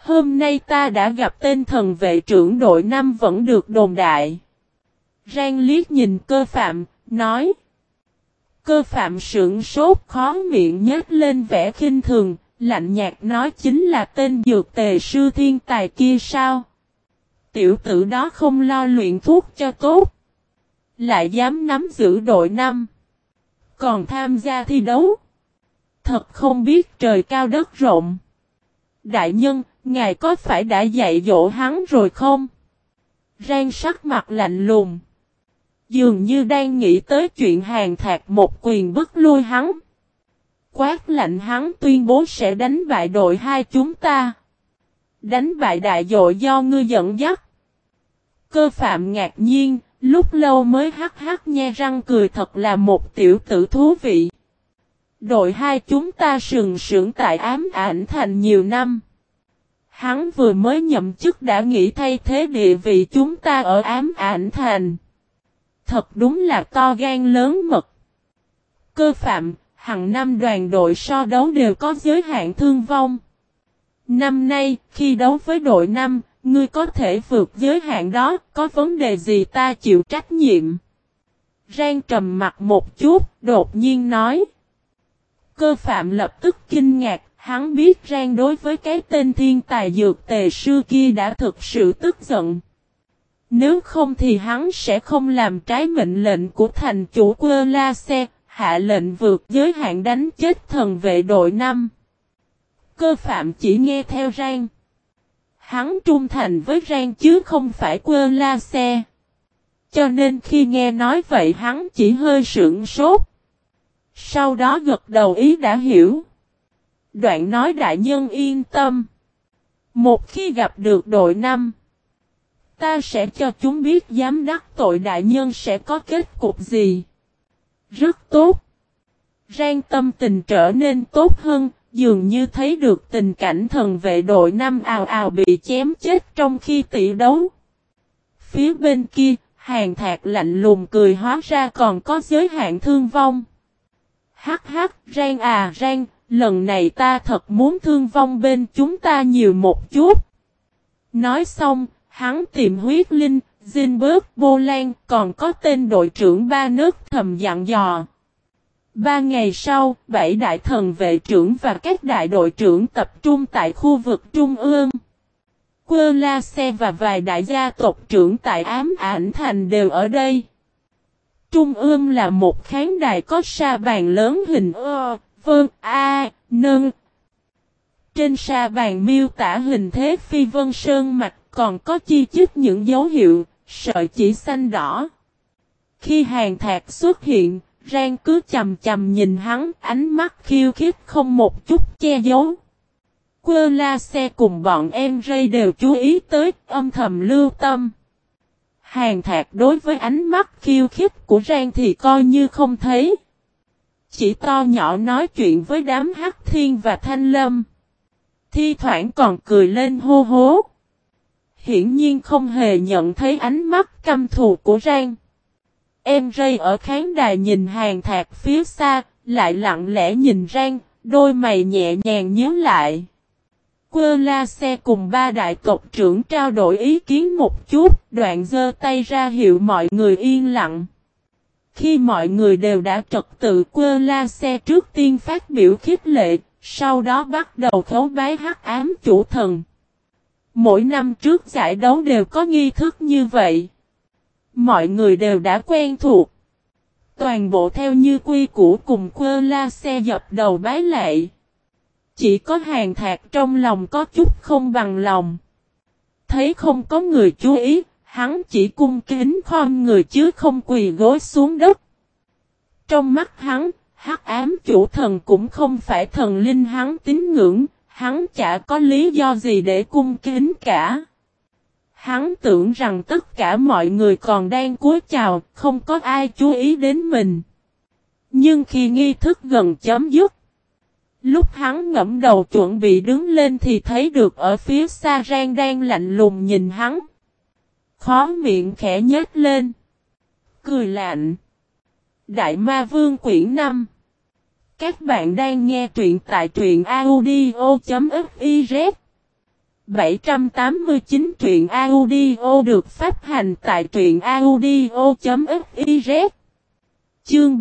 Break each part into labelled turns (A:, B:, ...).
A: Hôm nay ta đã gặp tên thần vệ trưởng đội 5 vẫn được đồn đại. Rang liếc nhìn Cơ Phạm, nói. Cơ Phạm sững sốt khó miệng nhếch lên vẻ khinh thường, lạnh nhạt nói chính là tên dược tề sư thiên tài kia sao? Tiểu tử đó không lo luyện thuốc cho tốt. Lại dám nắm giữ đội 5. Còn tham gia thi đấu. Thật không biết trời cao đất rộng. Đại nhân, ngài có phải đã dạy dỗ hắn rồi không? Rang sắc mặt lạnh lùng. Dường như đang nghĩ tới chuyện Hàn Thạc một quyền bức lui hắn. Quát lạnh hắn tuyên bố sẽ đánh bại đội 2 chúng ta. Đánh bại đại đội do ngươi dẫn dắt. Cơ Phạm ngạc nhiên, lúc lâu mới hắc hắc nhe răng cười thật là một tiểu tử thú vị. Đội 2 chúng ta sừng sững tại Ám Ảnh Thành nhiều năm. Hắn vừa mới nhậm chức đã nghĩ thay thế địa vị chúng ta ở Ám Ảnh Thành. Thật đúng là to gan lớn mật. Cơ Phạm, hàng năm đoàn đội so đấu đều có giới hạn thương vong. Năm nay, khi đấu với đội 5, ngươi có thể vượt giới hạn đó, có vấn đề gì ta chịu trách nhiệm. Rang trầm mặt một chút, đột nhiên nói. Cơ Phạm lập tức kinh ngạc, hắn biết Rang đối với cái tên thiên tài dược tề sư kia đã thực sự tức giận. Nếu không thì hắn sẽ không làm trái mệnh lệnh của thành chủ Quơ La Xe, hạ lệnh vượt giới hạn đánh chết thần vệ đội 5. Cơ Phạm chỉ nghe theo Rang. Hắn trung thành với Rang chứ không phải Quơ La Xe. Cho nên khi nghe nói vậy hắn chỉ hơi sững sốt. Sau đó gật đầu ý đã hiểu. Đoạn nói đại nhân yên tâm. Một khi gặp được đội 5, ta sẽ cho chúng biết dám đắc tội đại nhân sẽ có kết cục gì. Rất tốt. Rang tâm tình trở nên tốt hơn, dường như thấy được tình cảnh thần vệ đội 5 ào ào bị chém chết trong khi tỷ đấu. Phía bên kia, Hàn Thạc lạnh lùng cười hóa ra còn có giới hạn thương vong. Hắc hắc, Rang à Rang, lần này ta thật muốn thương vong bên chúng ta nhiều một chút. Nói xong, hắn tìm huyết linh, Zinberg, Bô Lan, còn có tên đội trưởng ba nước thầm dặn dò. 3 ngày sau, 7 đại thần vệ trưởng và các đại đội trưởng tập trung tại khu vực Trung ương. Quơ La Xe và vài đại gia tộc trưởng tại Ám Ảnh Thành đều ở đây. Trung ương là một khán đài có sa bàn lớn hình nâng. Trên sa bàn miêu tả hình thế phi vân sơn mạch còn có chi chít những dấu hiệu, sợi chỉ xanh đỏ. Khi Hàn Thạc xuất hiện, Rang cứ chầm chầm nhìn hắn, ánh mắt khiêu khích không một chút che giấu. Quơ La Xe cùng bọn em Ray đều chú ý tới, âm thầm lưu tâm. Hàn Thạc đối với ánh mắt khiêu khích của Rang thì coi như không thấy. Chỉ to nhỏ nói chuyện với đám Hắc Thiên và Thanh Lâm. Thi thoảng còn cười lên hô hố. Hiển nhiên không hề nhận thấy ánh mắt căm thù của Rang. Em Ray ở khán đài nhìn Hàn Thạc phía xa, lại lặng lẽ nhìn Rang, đôi mày nhẹ nhàng nhíu lại. Quơ La Xe cùng 3 đại tộc trưởng trao đổi ý kiến một chút, đoạn giơ tay ra hiệu mọi người yên lặng. Khi mọi người đều đã trật tự, Quơ La Xe trước tiên phát biểu khích lệ, sau đó bắt đầu khấu bái Hắc Ám chủ thần. Mỗi năm trước giải đấu đều có nghi thức như vậy. Mọi người đều đã quen thuộc. Toàn bộ theo như quy củ cùng Quơ La Xe dập đầu bái lạy. Chỉ có Hàn Thạc trong lòng có chút không bằng lòng. Thấy không có người chú ý, hắn chỉ cung kính khom người chứ không quỳ gối xuống đất. Trong mắt hắn, Hắc Ám chủ thần cũng không phải thần linh hắn tín ngưỡng, hắn chả có lý do gì để cung kính cả. Hắn tưởng rằng tất cả mọi người còn đang cúi chào, không có ai chú ý đến mình. Nhưng khi nghi thức gần chấm dứt, lúc hắn ngẫm đầu chuẩn bị đứng lên thì thấy được ở phía xa Rang đang lạnh lùng nhìn hắn. Khó miệng khẽ nhếch lên. Cười lạnh. Đại Ma Vương quyển 5. Các bạn đang nghe truyện tại truyện audio.fiz. 789 truyện audio được phát hành tại truyện audio.fiz. Chương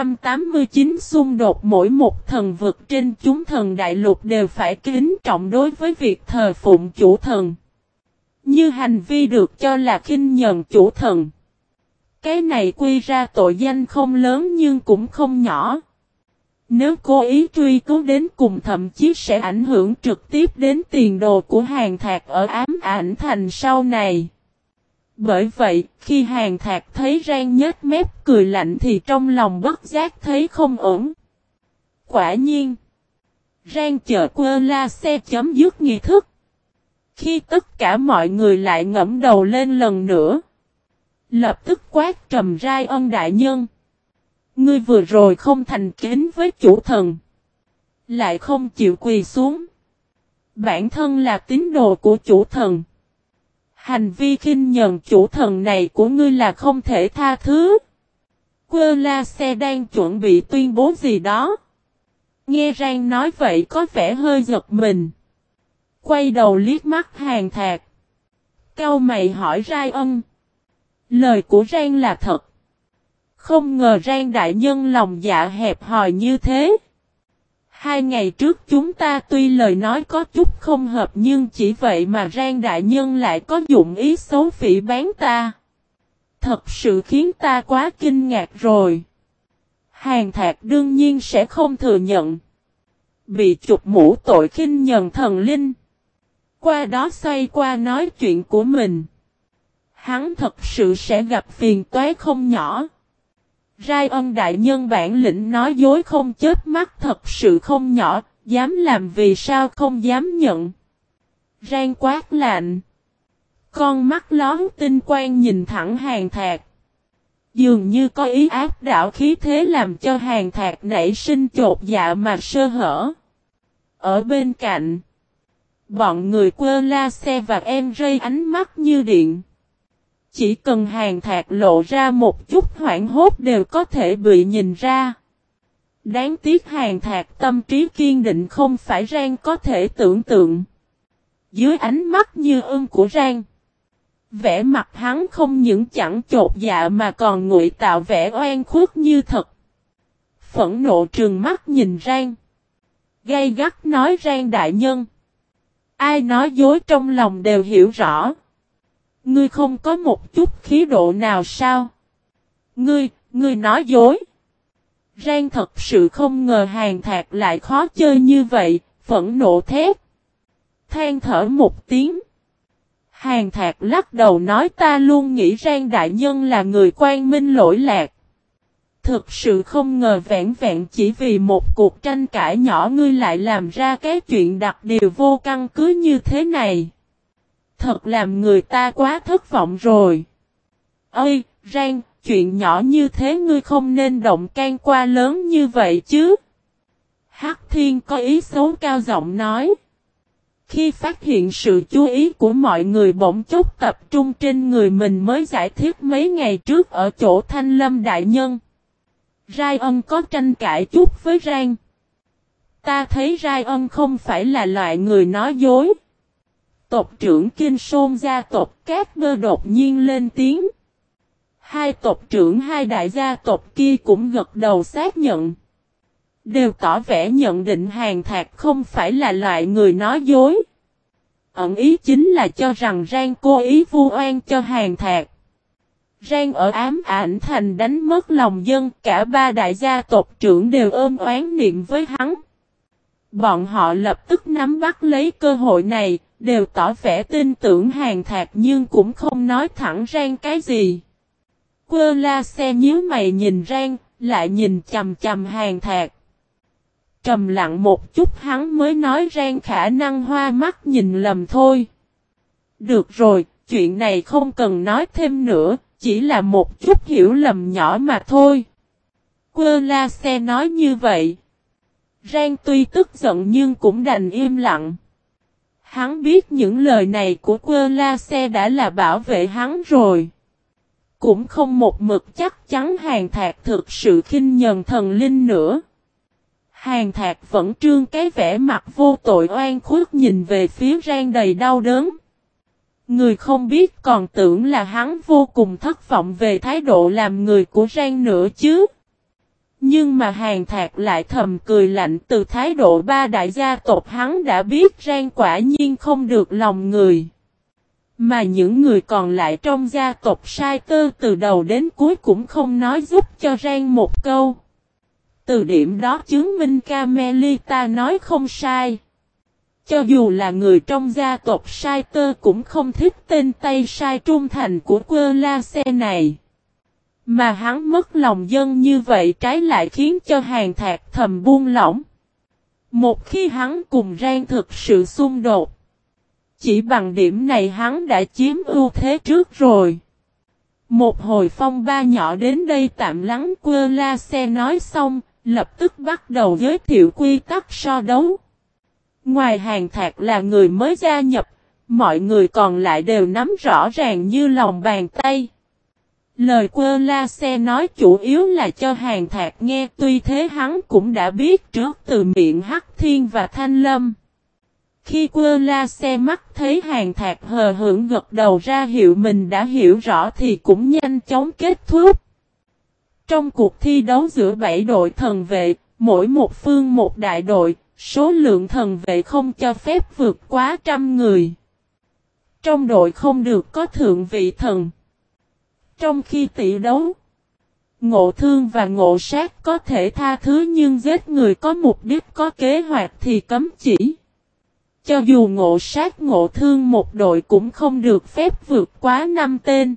A: 789 xung đột. Mỗi một thần vực trên chúng thần đại lục đều phải kính trọng đối với việc thờ phụng chủ thần. Như hành vi được cho là khinh nhờn chủ thần. Cái này quy ra tội danh không lớn nhưng cũng không nhỏ. Nếu cố ý truy cứu đến cùng thậm chí sẽ ảnh hưởng trực tiếp đến tiền đồ của Hàn Thạc ở Ám Ảnh Thành sau này. Bởi vậy, khi Hàn Thạc thấy Rang nhếch mép cười lạnh thì trong lòng bất giác thấy không ổn. Quả nhiên, Rang chợt quơ la xe chấm dứt nghi thức. Khi tất cả mọi người lại ngẫm đầu lên lần nữa, lập tức quát trầm Rai Ân đại nhân. Ngươi vừa rồi không thành kính với chủ thần, lại không chịu quỳ xuống. Bản thân là tín đồ của chủ thần. Hành vi khinh nhờn chủ thần này của ngươi là không thể tha thứ. Quơ la xe đang chuẩn bị tuyên bố gì đó. Nghe Rang nói vậy có vẻ hơi giật mình. Quay đầu liếc mắt Hàn Thạc. Cau mày hỏi Rai Ân. Lời của Rang là thật. Không ngờ Rang đại nhân lòng dạ hẹp hòi như thế. 2 ngày trước chúng ta tuy lời nói có chút không hợp nhưng chỉ vậy mà Rang đại nhân lại có dụng ý xấu phỉ báng ta. Thật sự khiến ta quá kinh ngạc rồi. Hàn Thạc đương nhiên sẽ không thừa nhận. Bị chụp mũ tội khinh nhờn thần linh. Qua đó xoay qua nói chuyện của mình. Hắn thật sự sẽ gặp phiền toái không nhỏ. Rai Ân đại nhân bản lĩnh nói dối không chớp mắt thật sự không nhỏ, dám làm vì sao không dám nhận. Rang quát lạnh. Con mắt lón tinh quang nhìn thẳng Hàn Thạc. Dường như có ý áp đảo khí thế làm cho Hàn Thạc nảy sinh chột dạ mà sơ hở. Ở bên cạnh, bọn người quơ la xe và em rây ánh mắt như điện. Chỉ cần Hàn Thạc lộ ra một chút hoảng hốt đều có thể bị nhìn ra. Đáng tiếc Hàn Thạc tâm trí kiên định không phải Rang có thể tưởng tượng. Dưới ánh mắt như ưng của Rang, vẻ mặt hắn không những chẳng chột dạ mà còn ngụy tạo vẻ oan khuất như thật. Phẫn nộ trừng mắt nhìn Rang. Gay gắt nói Rang đại nhân. Ai nói dối trong lòng đều hiểu rõ. Ngươi không có một chút khí độ nào sao? Ngươi nói dối. Rang thật sự không ngờ Hàn Thạc lại khó chơi như vậy, phẫn nộ thét. Than thở một tiếng. Hàn Thạc lắc đầu nói ta luôn nghĩ Rang đại nhân là người quang minh lỗi lạc. Thực sự không ngờ vẹn vẹn chỉ vì một cuộc tranh cãi nhỏ ngươi lại làm ra cái chuyện đặc điều vô căn cứ như thế này. Thật làm người ta quá thất vọng rồi. Ơi, Rang, chuyện nhỏ như thế ngươi không nên động can qua lớn như vậy chứ. Hắc Thiên có ý xấu cao giọng nói. Khi phát hiện sự chú ý của mọi người bỗng chốc tập trung trên người mình mới giải thích mấy ngày trước ở chỗ Thanh Lâm đại nhân. Rai Ân có tranh cãi chút với Rang. Ta thấy Rai Ân không phải là loại người nói dối. Tộc trưởng Kinh Sôn gia tộc Cát Bơ đột nhiên lên tiếng. Hai tộc trưởng hai đại gia tộc kia cũng gật đầu xác nhận. Đều tỏ vẻ nhận định Hàn Thạc không phải là loại người nói dối. Ẩn ý chính là cho rằng Rang cố ý vu oan cho Hàn Thạc. Rang ở Ám Ảnh Thành đánh mất lòng dân, cả 3 đại gia tộc trưởng đều ôm oán niệm với hắn. Bọn họ lập tức nắm bắt lấy cơ hội này, đều tỏ vẻ tin tưởng Hàn Thạc nhưng cũng không nói thẳng Rang cái gì. Quơ la xe nhíu mày nhìn Rang, lại nhìn chầm chầm Hàn Thạc. Trầm lặng một chút hắn mới nói Rang khả năng hoa mắt nhìn lầm thôi. Được rồi, chuyện này không cần nói thêm nữa, chỉ là một chút hiểu lầm nhỏ mà thôi. Quơ la xe nói như vậy. Rang tuy tức giận nhưng cũng đành im lặng. Hắn biết những lời này của Quơ la xe đã là bảo vệ hắn rồi. Cũng không một mực chắc chắn Hàn Thạc thực sự khinh nhờn thần linh nữa. Hàn Thạc vẫn trương cái vẻ mặt vô tội oan khuất nhìn về phía Rang đầy đau đớn. Người không biết còn tưởng là hắn vô cùng thất vọng về thái độ làm người của Rang nữa chứ. Nhưng mà Hàn Thạc lại thầm cười lạnh, từ thái độ ba đại gia tộc hắn đã biết Rang quả nhiên không được lòng người. Mà những người còn lại trong gia tộc Sai Tơ từ đầu đến cuối cũng không nói giúp cho Rang một câu. Từ điểm đó chứng minh Camelita nói không sai. Cho dù là người trong gia tộc Sai Tơ cũng không thích tên tay sai trung thành của Quơ La Xe này. Mà hắn mất lòng dân như vậy trái lại khiến cho Hàn Thạc thầm buông lỏng. Một khi hắn cùng Rang thực sự xung đột, chỉ bằng điểm này hắn đã chiếm ưu thế trước rồi. Một hồi phong ba nhỏ đến đây tạm lắng, Quơ La Xe nói xong, lập tức bắt đầu giới thiệu quy tắc so đấu. Ngoài Hàn Thạc là người mới gia nhập, mọi người còn lại đều nắm rõ ràng như lòng bàn tay. Lời Quơ La Xe nói chủ yếu là cho Hàn Thạc nghe, tuy thế hắn cũng đã biết trước từ miệng Hắc Thiên và Thanh Lâm. Khi Quơ La Xe mắt thấy Hàn Thạc hờ hững gật đầu ra hiệu mình đã hiểu rõ thì cũng nhanh chóng kết thúc. Trong cuộc thi đấu giữa 7 đội thần vệ, mỗi một phương một đại đội, số lượng thần vệ không cho phép vượt quá 100 người. Trong đội không được có thượng vị thần. Trong khi tỷ đấu, Ngộ Thương và Ngộ Sát có thể tha thứ nhưng giết người có mục đích có kế hoạch thì cấm chỉ. Cho dù Ngộ Sát Ngộ Thương một đội cũng không được phép vượt quá 5 tên.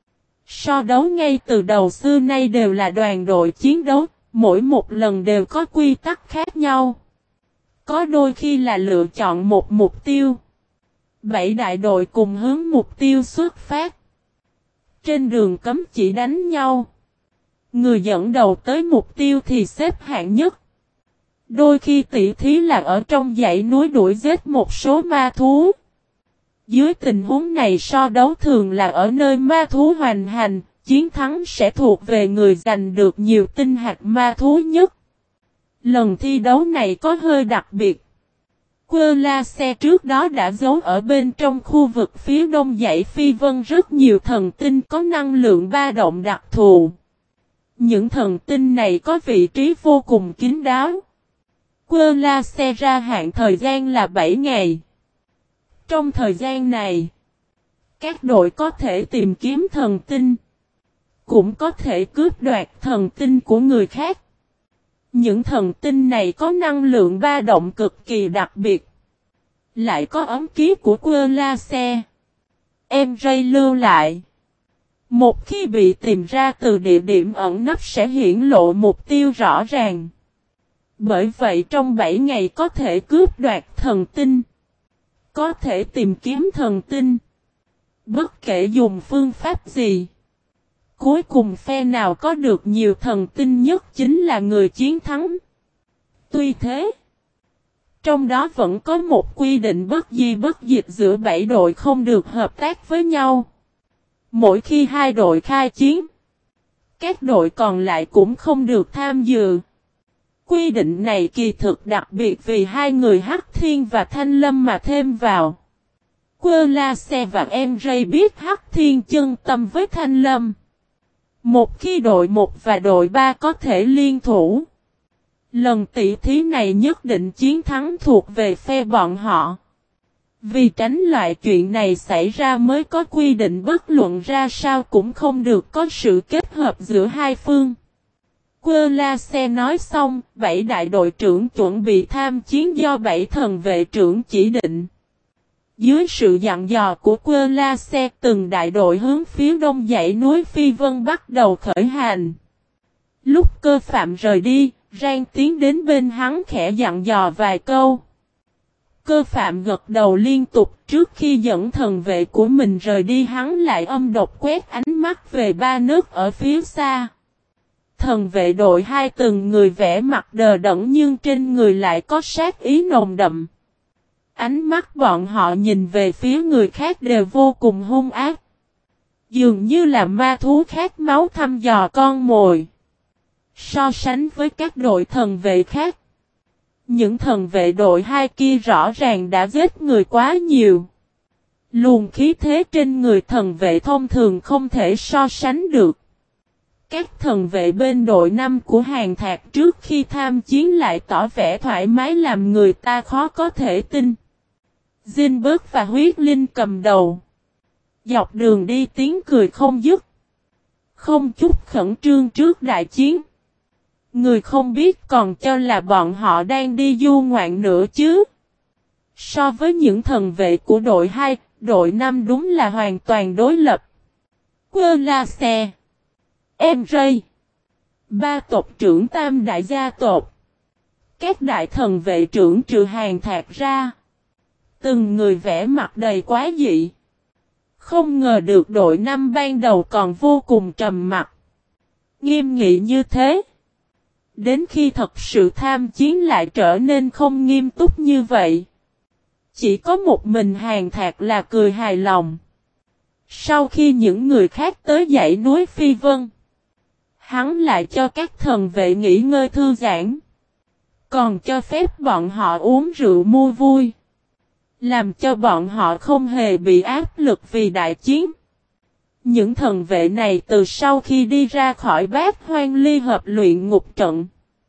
A: So đấu ngay từ đầu xưa nay đều là đoàn đội chiến đấu, mỗi một lần đều có quy tắc khác nhau. Có đôi khi là lựa chọn một mục tiêu. 7 đại đội cùng hướng mục tiêu xuất phát. Trên đường cấm chỉ đánh nhau. Người dẫn đầu tới mục tiêu thì xếp hạng nhất. Đôi khi tỷ thí là ở trong dãy núi đuổi giết một số ma thú. Dưới tình huống này so đấu thường là ở nơi ma thú hoành hành, chiến thắng sẽ thuộc về người giành được nhiều tinh hạt ma thú nhất. Lần thi đấu này có hơi đặc biệt. Quơ La Xe trước đó đã giấu ở bên trong khu vực phía đông dãy Phi Vân rất nhiều thần tinh có năng lượng ba động đặc thù. Những thần tinh này có vị trí vô cùng kín đáo. Quơ La Xe ra hạn thời gian là 7 ngày. Trong thời gian này, các đội có thể tìm kiếm thần tinh, cũng có thể cướp đoạt thần tinh của người khác. Những thần tinh này có năng lượng ba động cực kỳ đặc biệt. Lại có ấm ký của Quơ La Xe. Em Ray lưu lại. Một khi bị tìm ra từ địa điểm ẩn nấp sẽ hiển lộ mục tiêu rõ ràng. Bởi vậy trong 7 ngày có thể cướp đoạt thần tinh. Có thể tìm kiếm thần tinh. Bất kể dùng phương pháp gì. Cuối cùng phe nào có được nhiều thần tinh nhất chính là người chiến thắng. Tuy thế, trong đó vẫn có một quy định bất di bất dịch giữa 7 đội không được hợp tác với nhau. Mỗi khi hai đội khai chiến, các đội còn lại cũng không được tham dự. Quy định này kỳ thực đặc biệt vì hai người Hắc Thiên và Thanh Lâm mà thêm vào. Quơ La Xe và em Ray biết Hắc Thiên chân tâm với Thanh Lâm. Một khi đội 1 và đội 3 có thể liên thủ, lần tỷ thí này nhất định chiến thắng thuộc về phe bọn họ. Vì tránh loại chuyện này xảy ra mới có quy định bất luận ra sao cũng không được có sự kết hợp giữa hai phương. Quơ La Xe nói xong, 7 đại đội trưởng chuẩn bị tham chiến do 7 thần vệ trưởng chỉ định. Dưới sự dặn dò của Quơ La Xe, từng đại đội hướng phía đông dãy núi Phi Vân bắt đầu khởi hành. Lúc Cơ Phạm rời đi, Rang tiến đến bên hắn khẽ dặn dò vài câu. Cơ Phạm gật đầu liên tục, trước khi dẫn thần vệ của mình rời đi hắn lại âm độc quét ánh mắt về ba nước ở phía xa. Thần vệ đội 2 từng người vẽ mặt đờ đẫn nhưng trên người lại có sát ý nồng đậm. Ánh mắt bọn họ nhìn về phía người khác đều vô cùng hung ác. Dường như là ma thú khát máu thăm dò con mồi. So sánh với các đội thần vệ khác, Những thần vệ đội 2 kia rõ ràng đã giết người quá nhiều. Luồng khí thế trên người thần vệ thông thường không thể so sánh được. Các thần vệ bên đội 5 của Hàn Thạc trước khi tham chiến lại tỏ vẻ thoải mái làm người ta khó có thể tin. Jinberg và Huyết Linh cầm đầu. Dọc đường đi tiếng cười không dứt. Không chút khẩn trương trước đại chiến. Người không biết còn cho là bọn họ đang đi du ngoạn nữa chứ. So với những thần vệ của đội 2, đội 5 đúng là hoàn toàn đối lập. Quơ la xe. Em rây. Ba tộc trưởng tam đại gia tộc. Các đại thần vệ trưởng trừ Hàn Thạc ra. Từng người vẽ mặt đầy quá dị. Không ngờ được đội 5 ban đầu còn vô cùng trầm mặc. Nghiêm nghị như thế. Đến khi thật sự tham chiến lại trở nên không nghiêm túc như vậy. Chỉ có một mình Hàn Thạc là cười hài lòng. Sau khi những người khác tới dãy núi Phi Vân, hắn lại cho các thần vệ nghỉ ngơi thư giãn. Còn cho phép bọn họ uống rượu mua vui. Làm cho bọn họ không hề bị áp lực vì đại chiến. Những thần vệ này từ sau khi đi ra khỏi Bát Hoang Ly Hợp luyện ngục trận.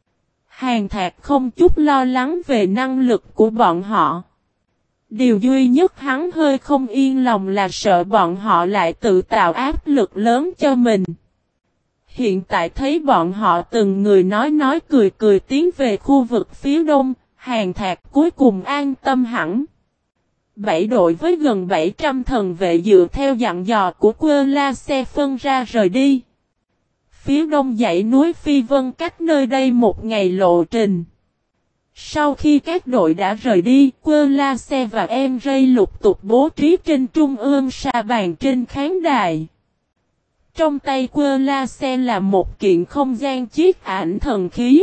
A: Hàn Thạc không chút lo lắng về năng lực của bọn họ. Điều duy nhất hắn hơi không yên lòng là sợ bọn họ lại tự tạo áp lực lớn cho mình. Hiện tại thấy bọn họ từng người nói cười cười tiến về khu vực phía đông, Hàn Thạc cuối cùng an tâm hẳn. 7 đội với gần 700 thần vệ dựa theo dặn dò của Quơ La Xe phân ra rời đi. Phía đông dãy núi Phi Vân cách nơi đây một ngày lộ trình. Sau khi các đội đã rời đi, Quơ La Xe và em Rây lục tục bố trí trên trung ương sa bàn trên khán đài. Trong tay Quơ La Xe là một kiện không gian chiếc ảnh thần khí.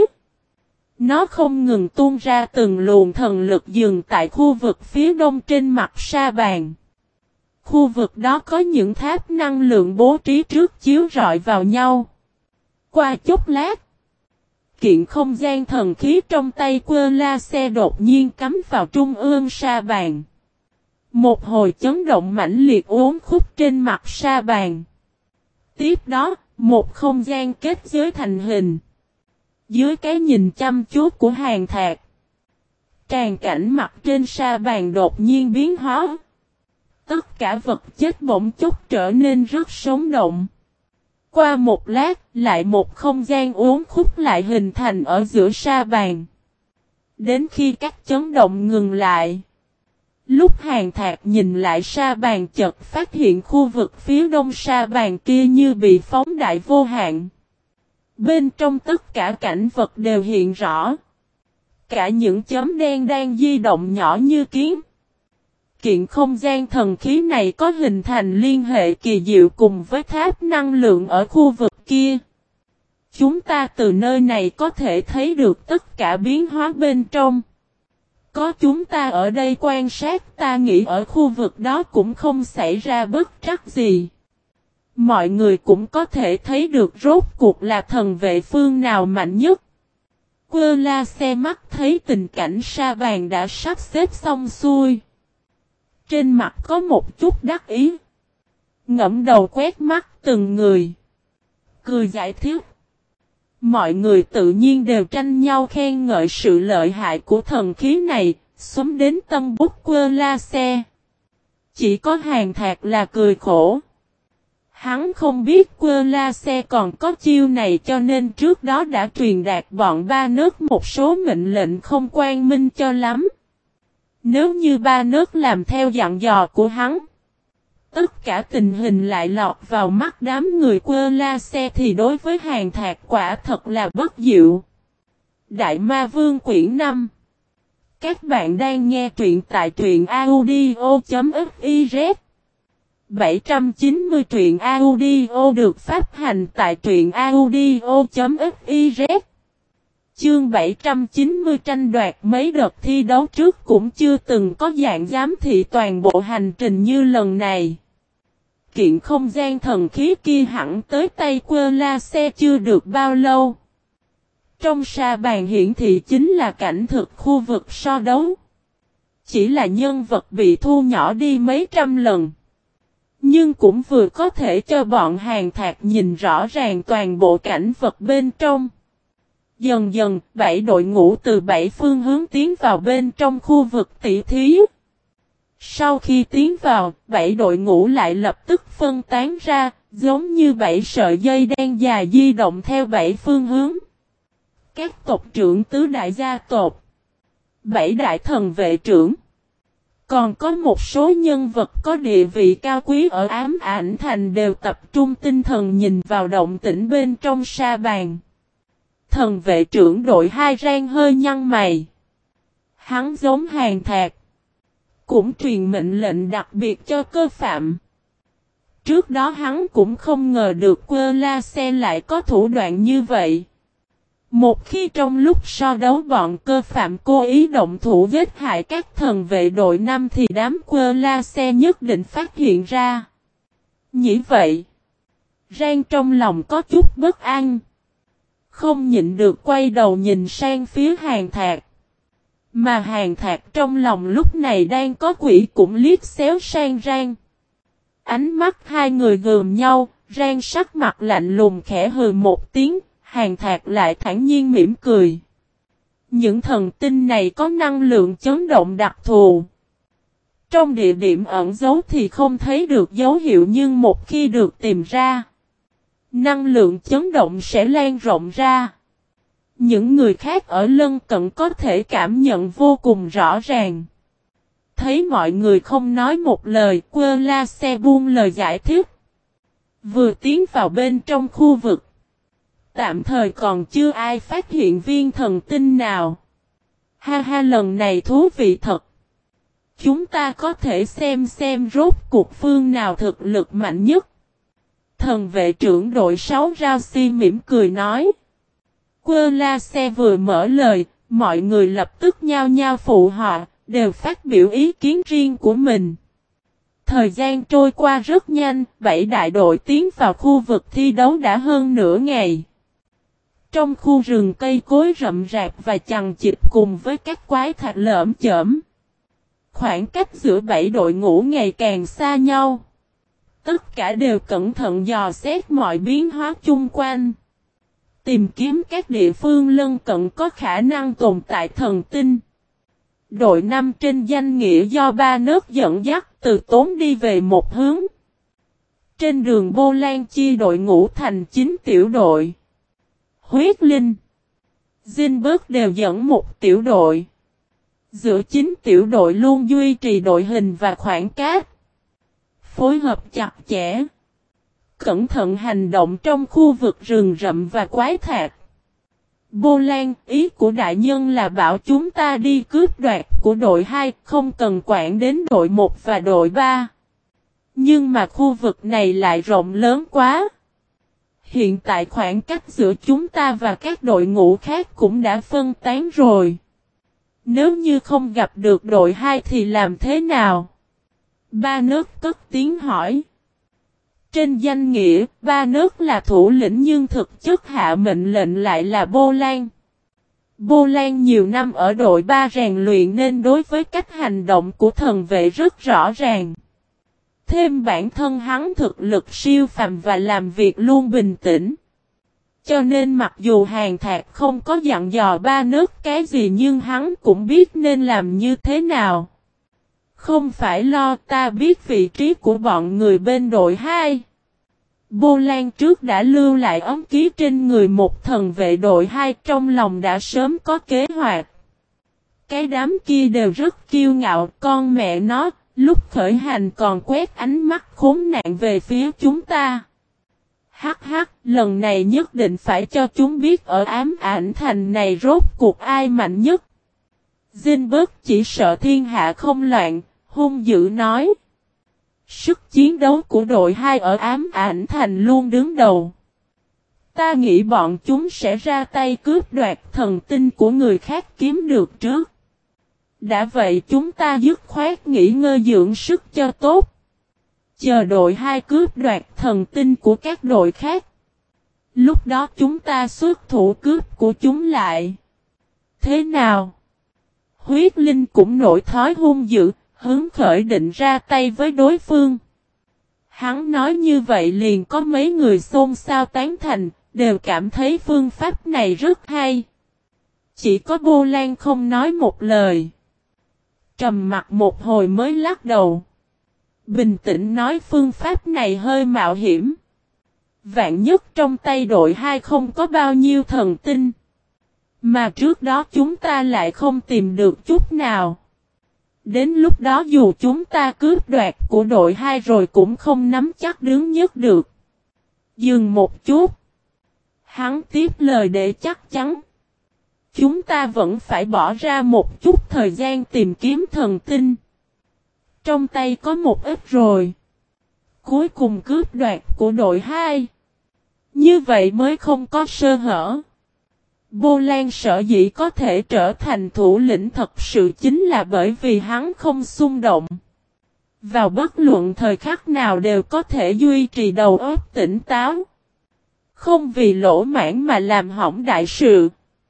A: Nó không ngừng tuôn ra từng luồng thần lực dừng tại khu vực phía đông trên mặt sa bàn. Khu vực đó có những tháp năng lượng bố trí trước chiếu rọi vào nhau. Qua chốc lát, kiện không gian thần khí trong tay Quơ La Xe đột nhiên cắm vào trung ương sa bàn. Một hồi chấn động mãnh liệt uốn khúc trên mặt sa bàn. Tiếp đó, một không gian kết giới thành hình. Dưới cái nhìn chăm chú của Hàn Thạc, tràn cảnh mặt trên sa bàn đột nhiên biến hóa. Tất cả vật chết bỗng chốc trở nên rất sống động. Qua một lát, lại một không gian uốn khúc lại hình thành ở giữa sa bàn. Đến khi các chấn động ngừng lại. Lúc Hàn Thạc nhìn lại sa bàn chợt phát hiện khu vực phía đông sa bàn kia như bị phóng đại vô hạn. Bên trong tất cả cảnh vật đều hiện rõ. Cả những chấm đen đang di động nhỏ như kiến. Kiện không gian thần khí này có hình thành liên hệ kỳ diệu cùng với tháp năng lượng ở khu vực kia. Chúng ta từ nơi này có thể thấy được tất cả biến hóa bên trong. Có chúng ta ở đây quan sát, ta nghĩ ở khu vực đó cũng không xảy ra bất trắc gì. Mọi người cũng có thể thấy được rốt cuộc là thần vệ phương nào mạnh nhất. Quơ La Xe mắt thấy tình cảnh sa bàn đã sắp xếp xong xuôi. Trên mặt có một chút đắc ý. Ngẫm đầu quét mắt từng người. Cười giải thích. Mọi người tự nhiên đều tranh nhau khen ngợi sự lợi hại của thần khí này, xúm đến tân bút Quơ La Xe. Chỉ có Hàn Thạc là cười khổ. Hắn không biết Quơ La Xe còn có chiêu này cho nên trước đó đã truyền đạt bọn ba nước một số mệnh lệnh không quan minh cho lắm. Nếu như ba nước làm theo dặn dò của hắn, tất cả tình hình lại lọt vào mắt đám người Quơ La Xe thì đối với Hàn Thạc quả thật là bất diệu. Đại Ma Vương quyển 5. Các bạn đang nghe truyện tại truyện audio.fiz. 790 truyện audio được phát hành tại truyện audio.fiz. Chương 790 tranh đoạt mấy đợt thi đấu trước cũng chưa từng có dạng giám thị toàn bộ hành trình như lần này. Kiện không gian thần khí kia hẳn tới tay Quơ La Xe chưa được bao lâu. Trong sa bàn hiển thị chính là cảnh thực khu vực so đấu. Chỉ là nhân vật bị thu nhỏ đi mấy trăm lần. Nhưng cũng vừa có thể cho bọn Hàn Thạc nhìn rõ ràng toàn bộ cảnh vật bên trong. Dần dần, 7 đội ngũ từ 7 phương hướng tiến vào bên trong khu vực tỷ thí. Sau khi tiến vào, 7 đội ngũ lại lập tức phân tán ra, giống như 7 sợi dây đen dài di động theo 7 phương hướng. Các tộc trưởng tứ đại gia tộc, 7 đại thần vệ trưởng. Còn có một số nhân vật có địa vị cao quý ở Ám Ảnh Thành đều tập trung tinh thần nhìn vào động tĩnh bên trong sa bàn. Thần vệ trưởng đội 2 Rang hơi nhăn mày. Hắn giống Hàn Thạc. Cũng truyền mệnh lệnh đặc biệt cho Cơ Phạm. Trước đó hắn cũng không ngờ được Quơ La Xe lại có thủ đoạn như vậy. Một khi trong lúc so đấu bọn Cơ Phạm cố ý động thủ giết hại các thần vệ đội 5 thì đám Quơ La Xe nhất định phát hiện ra. Nghĩ vậy, Rang trong lòng có chút bất an. Không nhịn được quay đầu nhìn sang phía Hàn Thạc. Mà Hàn Thạc trong lòng lúc này đang có quỷ cũng liếc xéo sang Rang. Ánh mắt hai người gườm nhau, Rang sắc mặt lạnh lùng khẽ hừ một tiếng, Hàn Thạc lại thản nhiên mỉm cười. Những thần tinh này có năng lượng chấn động đặc thù. Trong địa điểm ẩn giấu thì không thấy được dấu hiệu nhưng một khi được tìm ra, năng lượng chấn động sẽ lan rộng ra. Những người khác ở lân cận có thể cảm nhận vô cùng rõ ràng. Thấy mọi người không nói một lời, Quơ La Xe buông lời giải thích. Vừa tiến vào bên trong khu vực, tạm thời còn chưa ai phát hiện viên thần tinh nào. Ha ha, lần này thú vị thật. Chúng ta có thể xem rốt cuộc phương nào thực lực mạnh nhất. Thần vệ trưởng đội 6 Rao Si mỉm cười nói. Quơ La Xe vừa mở lời, mọi người lập tức nhao nhao phụ họa, đều phát biểu ý kiến riêng của mình. Thời gian trôi qua rất nhanh, 7 đại đội tiến vào khu vực thi đấu đã hơn nửa ngày. Trong khu rừng cây cối rậm rạp và chằng chịt cùng với các quái thạch lởm chởm. Khoảng cách giữa 7 đội ngũ ngày càng xa nhau. Tất cả đều cẩn thận dò xét mọi biến hóa chung quanh. Tìm kiếm các địa phương lân cận có khả năng tồn tại thần tinh. Đội 5 trên danh nghĩa do ba nước dẫn dắt từ Tốn đi về một hướng. Trên đường Bô Lan chia đội ngũ thành 9 tiểu đội. Huyết Linh, Zinberg đều dẫn một tiểu đội. Giữa 9 tiểu đội luôn duy trì đội hình và khoảng cách. Phối hợp chặt chẽ. Cẩn thận hành động trong khu vực rừng rậm và quái thạch. Bô Lan, ý của đại nhân là bảo chúng ta đi cướp đoạt của đội 2, không cần quản đến đội 1 và đội 3. Nhưng mà khu vực này lại rộng lớn quá. Hiện tại khoảng cách giữa chúng ta và các đội ngũ khác cũng đã phân tán rồi. Nếu như không gặp được đội 2 thì làm thế nào? Ba nước cất tiếng hỏi. Trên danh nghĩa, ba nước là thủ lĩnh nhưng thực chất hạ mệnh lệnh lại là Bô Lan. Bô Lan nhiều năm ở đội 3 rèn luyện nên đối với cách hành động của thần vệ rất rõ ràng. Thêm bản thân hắn thực lực siêu phàm và làm việc luôn bình tĩnh. Cho nên mặc dù Hàn Thạc không có dặn dò ba nước cái gì nhưng hắn cũng biết nên làm như thế nào. Không phải lo, ta biết vị trí của bọn người bên đội 2. Bô Lan trước đã lưu lại ấm ký trên người một thần vệ đội 2, trong lòng đã sớm có kế hoạch. Cái đám kia đều rất kiêu ngạo, con mẹ nó, lúc khởi hành còn quét ánh mắt khốn nạn về phía chúng ta. Hắc hắc, lần này nhất định phải cho chúng biết ở Ám Ảnh Thành này rốt cuộc ai mạnh nhất. Zinberg chỉ sợ thiên hạ không loạn, hung dữ nói. Sức chiến đấu của đội 2 ở Ám Ảnh Thành luôn đứng đầu. Ta nghĩ bọn chúng sẽ ra tay cướp đoạt thần tinh của người khác kiếm được trước. Đã vậy chúng ta dứt khoát nghỉ ngơi dưỡng sức cho tốt. Chờ đội 2 cướp đoạt thần tinh của các đội khác. Lúc đó chúng ta xuất thủ cướp của chúng lại. Thế nào? Huyết Linh cũng nổi thói hung dữ, hứng khởi định ra tay với đối phương. Hắn nói như vậy liền có mấy người xôn xao tán thành, đều cảm thấy phương pháp này rất hay. Chỉ có Bô Lan không nói một lời. Trầm mặt một hồi mới lắc đầu. Bình tĩnh nói phương pháp này hơi mạo hiểm. Vạn nhất trong tay đội 2 không có bao nhiêu thần tinh. Mà trước đó chúng ta lại không tìm được chút nào. Đến lúc đó dù chúng ta cướp đoạt của đội 2 rồi cũng không nắm chắc đứng nhất được. Dừng một chút. Hắn tiếp lời để chắc chắn. Chúng ta vẫn phải bỏ ra một chút thời gian tìm kiếm thần tinh. Trong tay có một ít rồi. Cuối cùng cướp đoạt của đội 2. Như vậy mới không có sơ hở. Bô Lan sở dĩ có thể trở thành thủ lĩnh thật sự chính là bởi vì hắn không xung động. Vào bất luận thời khắc nào đều có thể duy trì đầu óc tỉnh táo. Không vì lỗ mãn mà làm hỏng đại sự.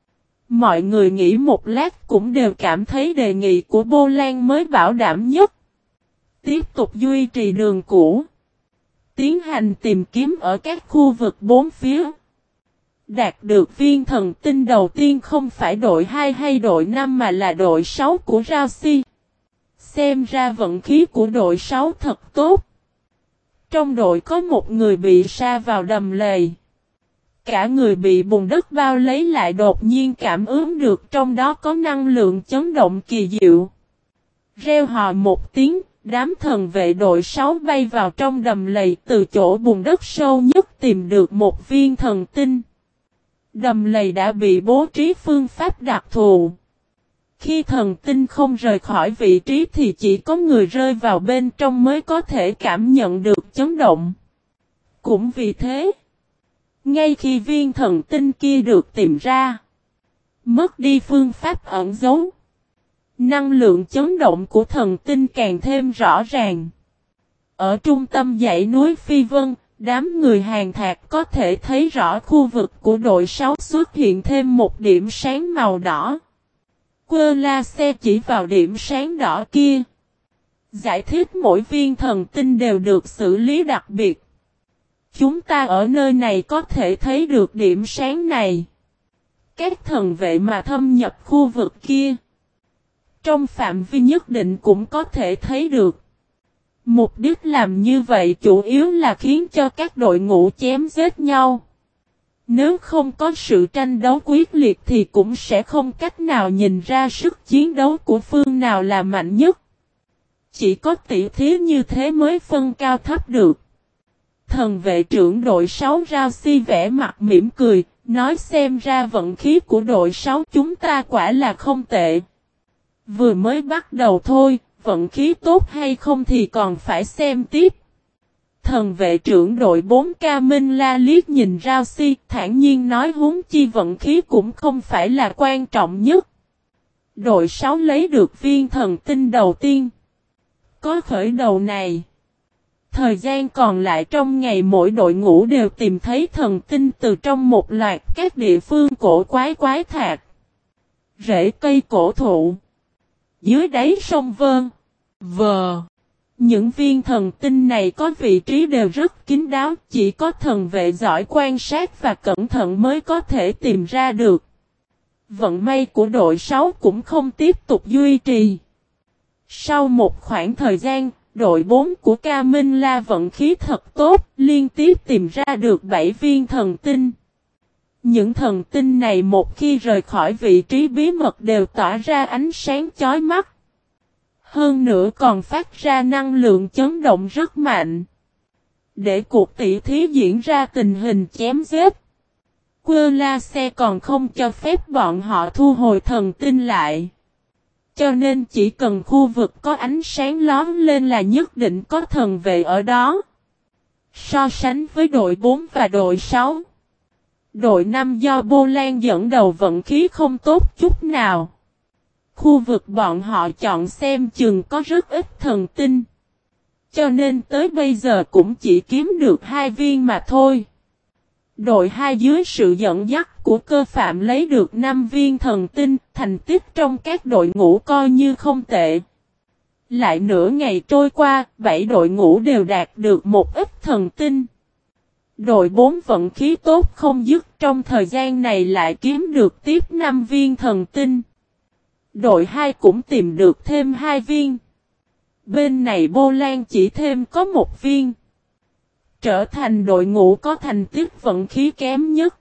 A: Mọi người nghĩ một lát cũng đều cảm thấy đề nghị của Bô Lan mới bảo đảm nhất. Tiếp tục duy trì đường cũ. Tiến hành tìm kiếm ở các khu vực bốn phía. Đạt được viên thần tinh đầu tiên không phải đội 2 hay đội 5 mà là đội 6 của Rao Si. Xem ra vận khí của đội 6 thật tốt. Trong đội có một người bị sa vào đầm lầy. Cả người bị bùn đất bao lấy lại đột nhiên cảm ứng được trong đó có năng lượng chấn động kỳ diệu. Reo hò một tiếng, đám thần vệ đội 6 bay vào trong đầm lầy từ chỗ bùn đất sâu nhất tìm được một viên thần tinh. Đầm lầy đã bị bố trí phương pháp đặc thù. Khi thần tinh không rời khỏi vị trí thì chỉ có người rơi vào bên trong mới có thể cảm nhận được chấn động. Cũng vì thế, ngay khi viên thần tinh kia được tìm ra, mất đi phương pháp ẩn giấu, năng lượng chấn động của thần tinh càng thêm rõ ràng. Ở trung tâm dãy núi Phi Vân, đám người hàng thạc có thể thấy rõ khu vực của đội 6 xuất hiện thêm một điểm sáng màu đỏ. Quơ la xe chỉ vào điểm sáng đỏ kia. Giải thích mỗi viên thần tinh đều được xử lý đặc biệt. Chúng ta ở nơi này có thể thấy được điểm sáng này. Các thần vệ mà thâm nhập khu vực kia, trong phạm vi nhất định cũng có thể thấy được. Mục đích làm như vậy chủ yếu là khiến cho các đội ngũ chém giết nhau. Nếu không có sự tranh đấu quyết liệt thì cũng sẽ không cách nào nhìn ra sức chiến đấu của phương nào là mạnh nhất. Chỉ có tỉ thí như thế mới phân cao thấp được. Thần vệ trưởng đội 6 Rao Si vẽ mặt mỉm cười, nói xem ra vận khí của đội 6 chúng ta quả là không tệ. Vừa mới bắt đầu thôi, vận khí tốt hay không thì còn phải xem tiếp. Thần vệ trưởng đội 4K Minh La liếc nhìn Rao Si, thản nhiên nói huống chi vận khí cũng không phải là quan trọng nhất. Đội 6 lấy được viên thần tinh đầu tiên. Có khởi đầu này, thời gian còn lại trong ngày mỗi đội ngũ đều tìm thấy thần tinh từ trong một loạt các địa phương cổ quái thạc. Rễ cây cổ thụ, dưới đáy sông Vơ. Những viên thần tinh này có vị trí đều rất kín đáo, chỉ có thần vệ giỏi quan sát và cẩn thận mới có thể tìm ra được. Vận may của đội 6 cũng không tiếp tục duy trì. Sau một khoảng thời gian, đội 4 của Ca Minh La vận khí thật tốt, liên tiếp tìm ra được 7 viên thần tinh. Những thần tinh này một khi rời khỏi vị trí bí mật đều tỏa ra ánh sáng chói mắt. Hơn nữa còn phát ra năng lượng chấn động rất mạnh. Để cuộc tỷ thí diễn ra tình hình chém giết, Quơ La Xe còn không cho phép bọn họ thu hồi thần tinh lại. Cho nên chỉ cần khu vực có ánh sáng lóe lên là nhất định có thần vệ ở đó. So sánh với đội 4 và đội 6, đội 5 do Bô Lan dẫn đầu vận khí không tốt chút nào. Khu vực bọn họ chọn xem chừng có rất ít thần tinh. Cho nên tới bây giờ cũng chỉ kiếm được 2 viên mà thôi. Đội 2 dưới sự dẫn dắt của Cơ Phạm lấy được 5 viên thần tinh, thành tích trong các đội ngũ coi như không tệ. Lại nửa ngày trôi qua, 7 đội ngũ đều đạt được một ít thần tinh. Đội 4 vận khí tốt không dứt, trong thời gian này lại kiếm được tiếp 5 viên thần tinh. Đội 2 cũng tìm được thêm 2 viên. Bên này Bô Lan chỉ thêm có 1 viên. Trở thành đội ngũ có thành tích vận khí kém nhất.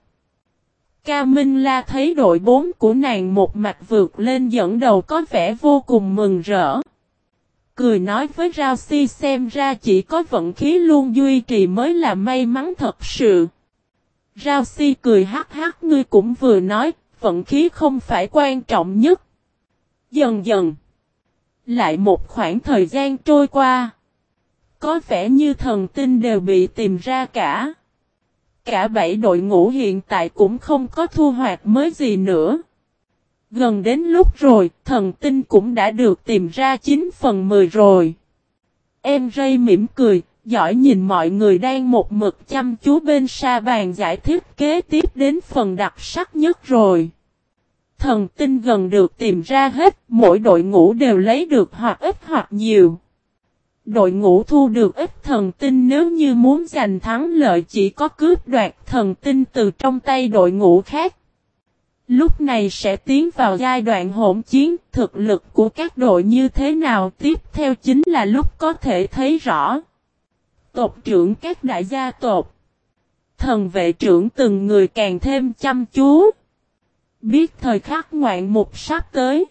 A: Ca Minh La thấy đội 4 của nàng một mạch vượt lên dẫn đầu có vẻ vô cùng mừng rỡ. Cười nói với Rao Si xem ra chỉ có vận khí luôn duy trì mới là may mắn thật sự. Rao Si cười hắc hắc, ngươi cũng vừa nói, vận khí không phải quan trọng nhất. Dần dần. Lại một khoảng thời gian trôi qua. Có vẻ như thần tinh đều bị tìm ra cả. Cả 7 đội ngũ hiện tại cũng không có thu hoạch mới gì nữa. Gần đến lúc rồi, thần tinh cũng đã được tìm ra 9/10 rồi. Em Ray mỉm cười, giỏi nhìn mọi người đang một mực chăm chú bên sa bàn giải thích kế tiếp đến phần đặc sắc nhất rồi. Thần tinh gần được tìm ra hết, mỗi đội ngũ đều lấy được hoặc ít hoặc nhiều. Đội ngũ thu được ít thần tinh nếu như muốn giành thắng lợi chỉ có cướp đoạt thần tinh từ trong tay đội ngũ khác. Lúc này sẽ tiến vào giai đoạn hỗn chiến, thực lực của các đội như thế nào tiếp theo chính là lúc có thể thấy rõ. Tộc trưởng các đại gia tộc, thần vệ trưởng từng người càng thêm chăm chú. Biết thời khắc ngoạn mục sắp tới.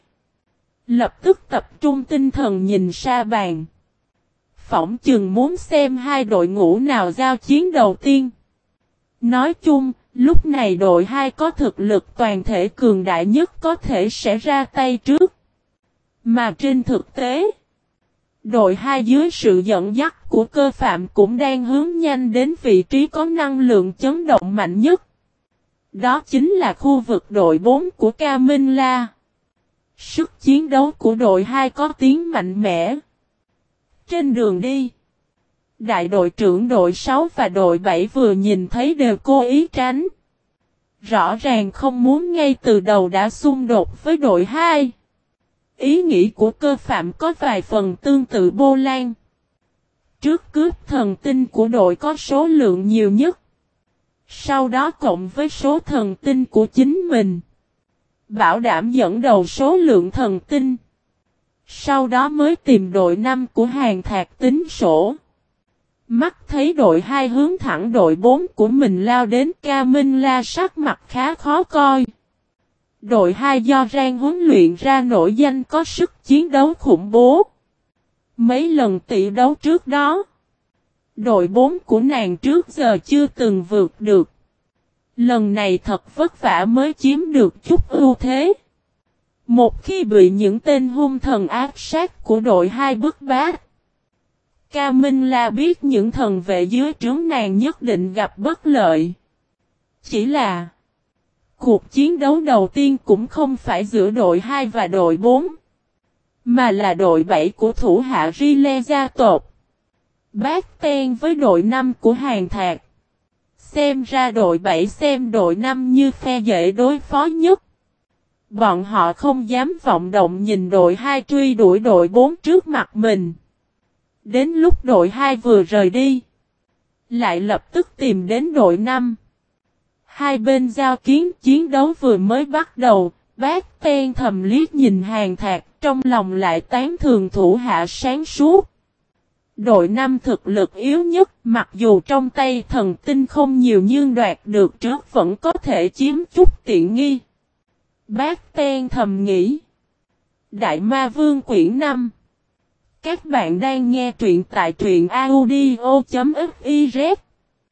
A: Lập tức tập trung tinh thần nhìn sa bàn. Phỏng chừng muốn xem hai đội ngũ nào giao chiến đầu tiên. Nói chung, lúc này đội 2 có thực lực toàn thể cường đại nhất có thể sẽ ra tay trước. Mà trên thực tế, đội 2 dưới sự dẫn dắt của Cơ Phạm cũng đang hướng nhanh đến vị trí có năng lượng chấn động mạnh nhất. Đó chính là khu vực đội 4 của Ca Minh La. Sức chiến đấu của đội 2 có tiếng mạnh mẽ. Trên đường đi, đại đội trưởng đội 6 và đội 7 vừa nhìn thấy đều cố ý tránh. Rõ ràng không muốn ngay từ đầu đã xung đột với đội 2. Ý nghĩ của Cơ Phạm có vài phần tương tự Bô Lan. Trước cướp thần tinh của đội có số lượng nhiều nhất. Sau đó cộng với số thần tinh của chính mình. Bảo đảm dẫn đầu số lượng thần tinh. Sau đó mới tìm đội 5 của Hàng Thạc tính sổ. Mắt thấy đội 2 hướng thẳng đội 4 của mình lao đến, Ca Minh La sắc mặt khá khó coi. Đội 2 do Rang huấn luyện ra nổi danh có sức chiến đấu khủng bố. Mấy lần tỷ đấu trước đó, đội 4 của nàng trước giờ chưa từng vượt được. Lần này thật vất vả mới chiếm được chút ưu thế. Một khi bị những tên hung thần ác sát của đội 2 bức bát, Ca Minh La biết những thần vệ dưới trướng nàng nhất định gặp bất lợi. Chỉ là cuộc chiến đấu đầu tiên cũng không phải giữa đội 2 và đội 4, mà là đội 7 của thủ hạ Rile gia tộc. Bát ten với đội 5 của Hàng Thạc. Xem ra đội 7 xem đội 5 như phe dễ đối phó nhất. Bọn họ không dám vọng động nhìn đội 2 truy đuổi đội 4 trước mặt mình. Đến lúc đội 2 vừa rời đi, lại lập tức tìm đến đội 5. Hai bên giao kiến, chiến đấu vừa mới bắt đầu, Bát ten thầm liếc nhìn Hàng Thạc, trong lòng lại tán thường thủ hạ sáng suốt. Đội 5 thực lực yếu nhất, mặc dù trong tay thần tinh không nhiều nhưng đoạt được trước vẫn có thể chiếm chút tiện nghi. Bát ten thầm nghĩ. Đại Ma Vương quyển 5. Các bạn đang nghe truyện tại truyện audio.fiz.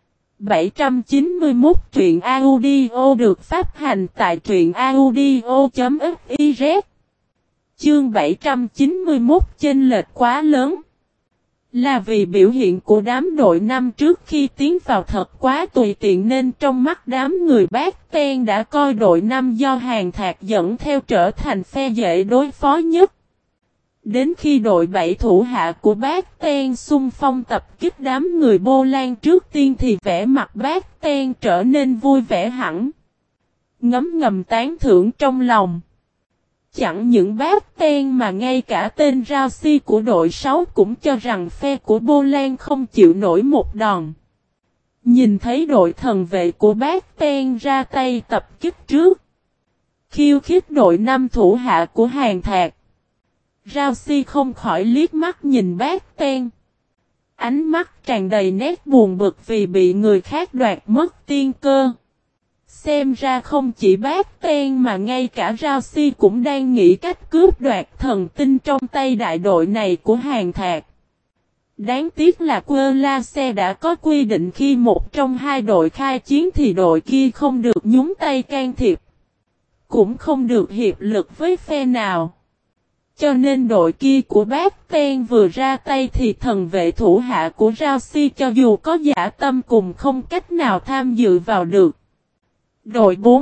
A: 791 truyện audio được phát hành tại truyện audio.fiz. Chương 791 chênh lệch quá lớn. Là vì biểu hiện của đám đội 5 trước khi tiến vào thật quá tùy tiện nên trong mắt đám người Bát ten đã coi đội 5 do Hàng Thạc dẫn theo trở thành phe dễ đối phó nhất. Đến khi đội 7 thủ hạ của Bác Ten xung phong tập kích đám người Bô Lan trước tiên thì vẻ mặt Bác Ten trở nên vui vẻ hẳn. Ngấm ngầm tán thưởng trong lòng. Chẳng những Bác Ten mà ngay cả tên Rao Si của đội 6 cũng cho rằng phe của Bô Lan không chịu nổi một đòn. Nhìn thấy đội thần vệ của Bác Ten ra tay tập kích trước. Khiêu khích đội 5 thủ hạ của Hàn Thạc. Rao Si không khỏi liếc mắt nhìn Bác Ten. Ánh mắt tràn đầy nét buồn bực vì bị người khác đoạt mất tiên cơ. Xem ra không chỉ Bác Ten mà ngay cả Rao Si cũng đang nghĩ cách cướp đoạt thần tinh trong tay đại đội này của Hàn Thạc. Đáng tiếc là Quơ La Xe đã có quy định khi một trong hai đội khai chiến thì đội kia không được nhúng tay can thiệp. Cũng không được hiệp lực với phe nào. Cho nên đội kia của Bác Ten vừa ra tay thì thần vệ thủ hạ của Rao Si cho dù có giả tâm cùng không cách nào tham dự vào được. Đội 4.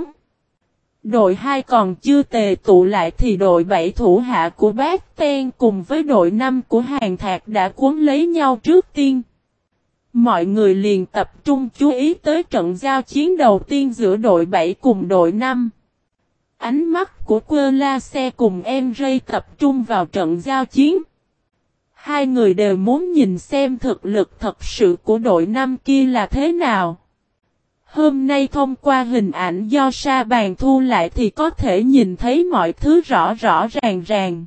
A: Đội 2 còn chưa tề tụ lại thì đội 7 thủ hạ của Bác Ten cùng với đội 5 của Hàn Thạc đã cuốn lấy nhau trước tiên. Mọi người liền tập trung chú ý tới trận giao chiến đầu tiên giữa đội 7 cùng đội 5. Ánh mắt của Quơ La Xe cùng em Ray tập trung vào trận giao chiến. Hai người đều muốn nhìn xem thực lực thật sự của đội 5 kia là thế nào. Hôm nay thông qua hình ảnh do sa bàn thu lại thì có thể nhìn thấy mọi thứ rõ rõ ràng ràng.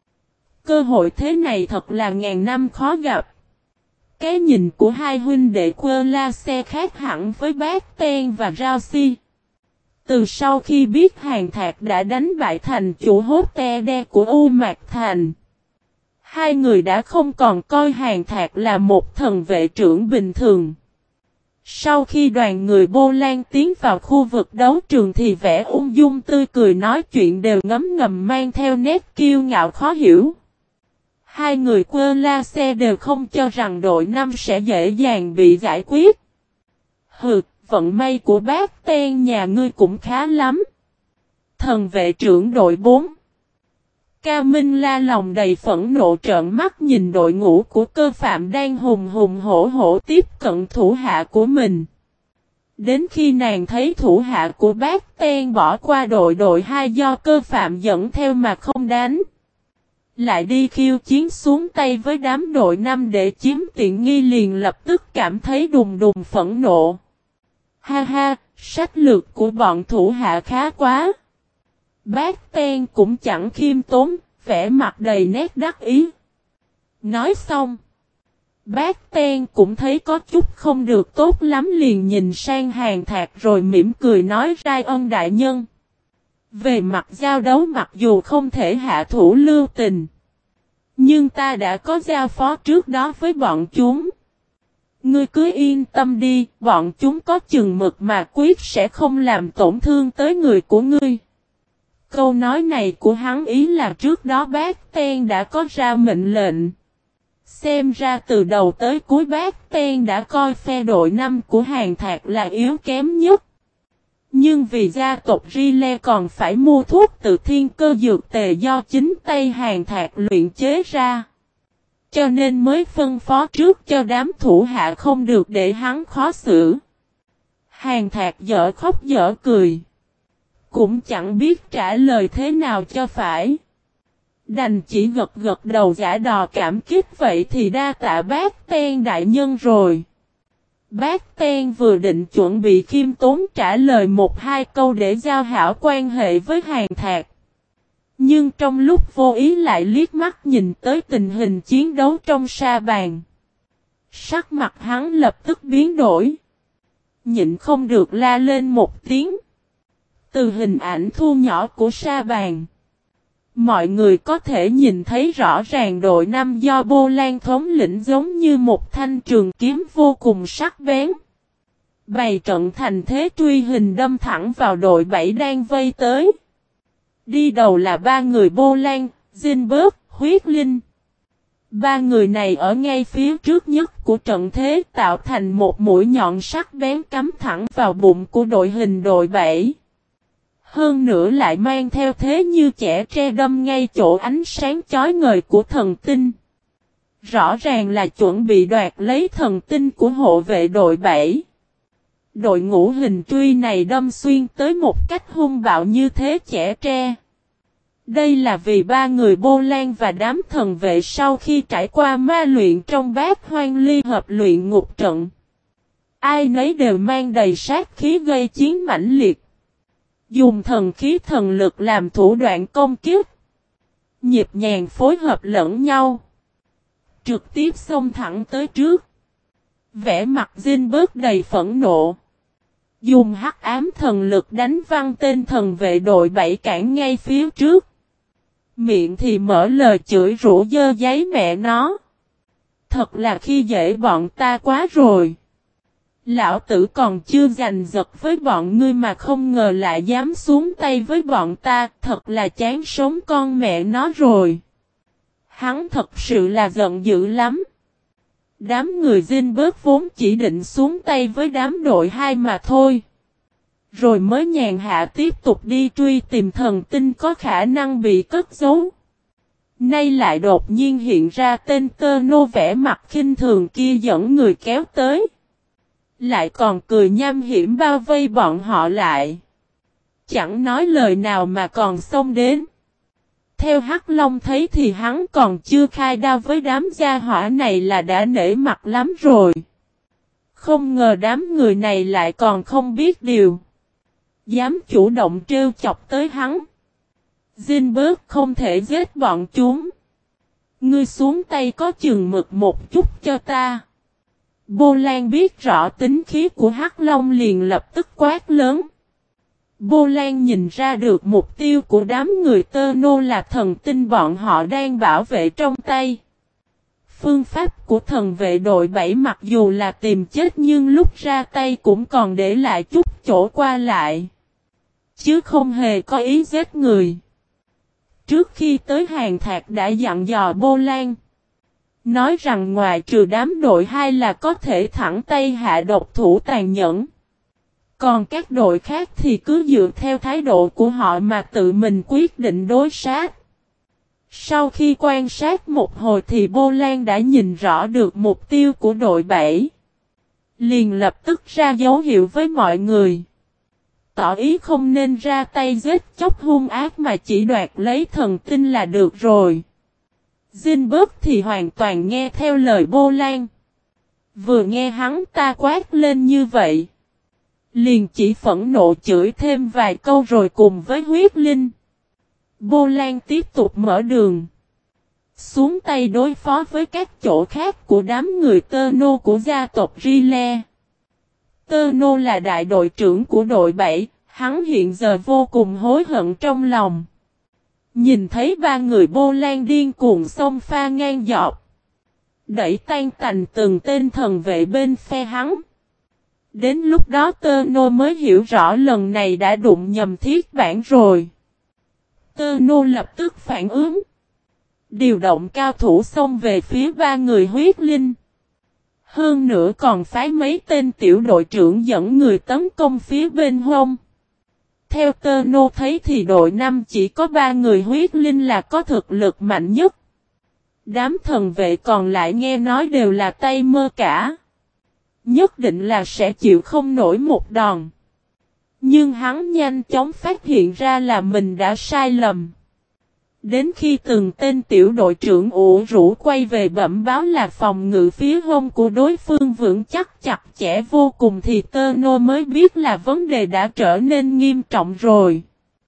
A: Cơ hội thế này thật là ngàn năm khó gặp. Cái nhìn của hai huynh đệ Quơ La Xe khác hẳn với Bác Ten và Rao Si. Từ sau khi biết Hàn Thạc đã đánh bại thành chủ hốt te đe của U Mạc Thành, hai người đã không còn coi Hàn Thạc là một thần vệ trưởng bình thường. Sau khi đoàn người Bô Lan tiến vào khu vực đấu trường thì vẻ ung dung tươi cười nói chuyện đều ngấm ngầm mang theo nét kiêu ngạo khó hiểu. Hai người Quơ La Xe đều không cho rằng đội 5 sẽ dễ dàng bị giải quyết. Hừ, vận may của Bác Ten nhà ngươi cũng khá lắm. Thần vệ trưởng đội 4. Ca Minh La lòng đầy phẫn nộ trợn mắt nhìn đội ngũ của Cơ Phạm đang hùng hùng hổ hổ tiếp cận thủ hạ của mình. Đến khi nàng thấy thủ hạ của Bác Ten bỏ qua đội 2 do Cơ Phạm dẫn theo mà không đánh, lại đi khiêu chiến xuống tay với đám đội 5 để chiếm tiện nghi liền lập tức cảm thấy đùng đùng phẫn nộ. Ha ha, sách lược của bọn thủ hạ khá quá. Bác Ten cũng chẳng khiêm tốn, vẻ mặt đầy nét đắc ý. Nói xong, Bác Ten cũng thấy có chút không được tốt lắm liền nhìn sang Hàn Thạc rồi mỉm cười nói Rai ân đại nhân. Về mặt giao đấu mặc dù không thể hạ thủ lưu tình, nhưng ta đã có giao phó trước đó với bọn chúng. Ngươi cứ yên tâm đi, bọn chúng có chừng mực mà quyết sẽ không làm tổn thương tới người của ngươi. Câu nói này của hắn ý là trước đó Bác Ten đã có ra mệnh lệnh. Xem ra từ đầu tới cuối Bác Ten đã coi phe đội 5 của Hàn Thạc là yếu kém nhất. Nhưng vì gia tộc Rile còn phải mua thuốc từ thiên cơ dược tề do chính tay Hàn Thạc luyện chế ra, cho nên mới phân phó trước cho đám thủ hạ không được để hắn khó xử. Hàn Thạc dở khóc dở cười, cũng chẳng biết trả lời thế nào cho phải. Đành chỉ gật gật đầu giả đò cảm kích vậy thì đa tạ Bác Ten đại nhân rồi. Bác Ten vừa định chuẩn bị khiêm tốn trả lời một hai câu để giao hảo quan hệ với Hàn Thạc, nhưng trong lúc vô ý lại liếc mắt nhìn tới tình hình chiến đấu trong sa bàn. Sắc mặt hắn lập tức biến đổi, nhịn không được la lên một tiếng. Từ hình ảnh thu nhỏ của sa bàn, mọi người có thể nhìn thấy rõ ràng đội 5 do Bô Lan thống lĩnh giống như một thanh trường kiếm vô cùng sắc bén, bày trận thành thế truy hình đâm thẳng vào đội 7 đang vây tới. Đi đầu là ba người Bô Lan, Zinberg, Huyết Linh. Ba người này ở ngay phía trước nhất của trận thế tạo thành một mũi nhọn sắc bén cắm thẳng vào bụng của đội hình đội 7. Hơn nữa lại mang theo thế như chẻ tre đâm ngay chỗ ánh sáng chói ngời của thần tinh. Rõ ràng là chuẩn bị đoạt lấy thần tinh của hộ vệ đội 7. Đội ngũ hình truy này đâm xuyên tới một cách hung bạo như thế chẻ tre. Đây là vì ba người Bô Lan và đám thần vệ sau khi trải qua ma luyện trong Bát Hoang Ly Hợp luyện ngục trận. Ai nấy đều mang đầy sát khí gây chiến mãnh liệt. Dùng thần khí thần lực làm thủ đoạn công kích. Nhịp nhàng phối hợp lẫn nhau. Trực tiếp xông thẳng tới trước. Vẻ mặt Zinberg đầy phẫn nộ. Dùng hắc ám thần lực đánh văng tên thần vệ đội 7 cản ngay phía trước. Miệng thì mở lời chửi rủa dơ giấy mẹ nó. Thật là khi dễ bọn ta quá rồi. Lão tử còn chưa giành giật với bọn ngươi mà không ngờ lại dám xuống tay với bọn ta. Thật là chán sống con mẹ nó rồi. Hắn thật sự là giận dữ lắm. Đám người Zinberg vốn chỉ định xuống tay với đám đội 2 mà thôi. Rồi mới nhàn hạ tiếp tục đi truy tìm thần tinh có khả năng bị cất giấu. Nay lại đột nhiên hiện ra tên Tơ Nô vẻ mặt khinh thường kia dẫn người kéo tới. Lại còn cười nham hiểm bao vây bọn họ lại. Chẳng nói lời nào mà còn xông đến. Theo Hắc Long thấy thì hắn còn chưa khai đao với đám gia hỏa này là đã nể mặt lắm rồi. Không ngờ đám người này lại còn không biết điều. Dám chủ động trêu chọc tới hắn. Zinberg không thể giết bọn chúng. Ngươi xuống tay có chừng mực một chút cho ta. Bô Lan biết rõ tính khí của Hắc Long liền lập tức quát lớn. Bô Lan nhìn ra được mục tiêu của đám người Tơ Nô là thần tinh bọn họ đang bảo vệ trong tay. Phương pháp của thần vệ đội 7 mặc dù là tìm chết nhưng lúc ra tay cũng còn để lại chút chỗ qua lại. Chứ không hề có ý giết người. Trước khi tới hàng thạc đã dặn dò Bô Lan. Nói rằng ngoài trừ đám đội 2 là có thể thẳng tay hạ độc thủ tàn nhẫn. Còn các đội khác thì cứ dựa theo thái độ của họ mà tự mình quyết định đối sát. Sau khi quan sát một hồi thì Bô Lan đã nhìn rõ được mục tiêu của đội 7. Liền lập tức ra dấu hiệu với mọi người. Tỏ ý không nên ra tay giết chóc hung ác mà chỉ đoạt lấy thần tinh là được rồi. Zinberg thì hoàn toàn nghe theo lời Bô Lan. Vừa nghe hắn ta quát lên như vậy. Liền chỉ phẫn nộ chửi thêm vài câu rồi cùng với huyết linh. Bô Lan tiếp tục mở đường. Xuống tay đối phó với các chỗ khác của đám người Tơ Nô của gia tộc Rile. Tơ Nô là đại đội trưởng của đội 7, hắn hiện giờ vô cùng hối hận trong lòng. Nhìn thấy ba người Bô Lan điên cuồng xông pha ngang dọc. Đẩy tan tành từng tên thần vệ bên phe hắn. Đến lúc đó Tơ Nô mới hiểu rõ lần này đã đụng nhầm thiết bản rồi. Tơ Nô lập tức phản ứng. Điều động cao thủ xông về phía ba người huyết linh. Hơn nữa còn phái mấy tên tiểu đội trưởng dẫn người tấn công phía bên hông. Theo Tơ Nô thấy thì đội 5 chỉ có 3 người huyết linh là có thực lực mạnh nhất. Đám thần vệ còn lại nghe nói đều là tay mơ cả. Nhất định là sẽ chịu không nổi một đòn. Nhưng hắn nhanh chóng phát hiện ra là mình đã sai lầm. Đến khi từng tên tiểu đội trưởng ủ rũ quay về bẩm báo là phòng ngự phía hông của đối phương vững chắc chặt chẽ vô cùng thì Tơ Nô mới biết là vấn đề đã trở nên nghiêm trọng rồi.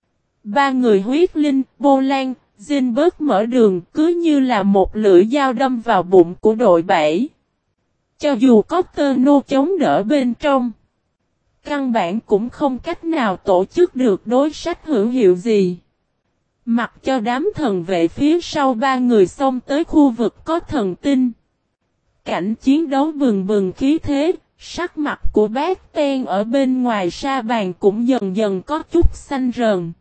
A: Ba người huyết linh, Bô Lan, Zinberg mở đường cứ như là một lưỡi dao đâm vào bụng của đội 7. Cho dù có Tơ Nô chống đỡ bên trong, căn bản cũng không cách nào tổ chức được đối sách hữu hiệu gì. Mặc cho đám thần vệ phía sau ba người xông tới khu vực có thần tinh. Cảnh chiến đấu bừng bừng khí thế, sắc mặt của bác ten ở bên ngoài sa bàn cũng dần dần có chút xanh rờn.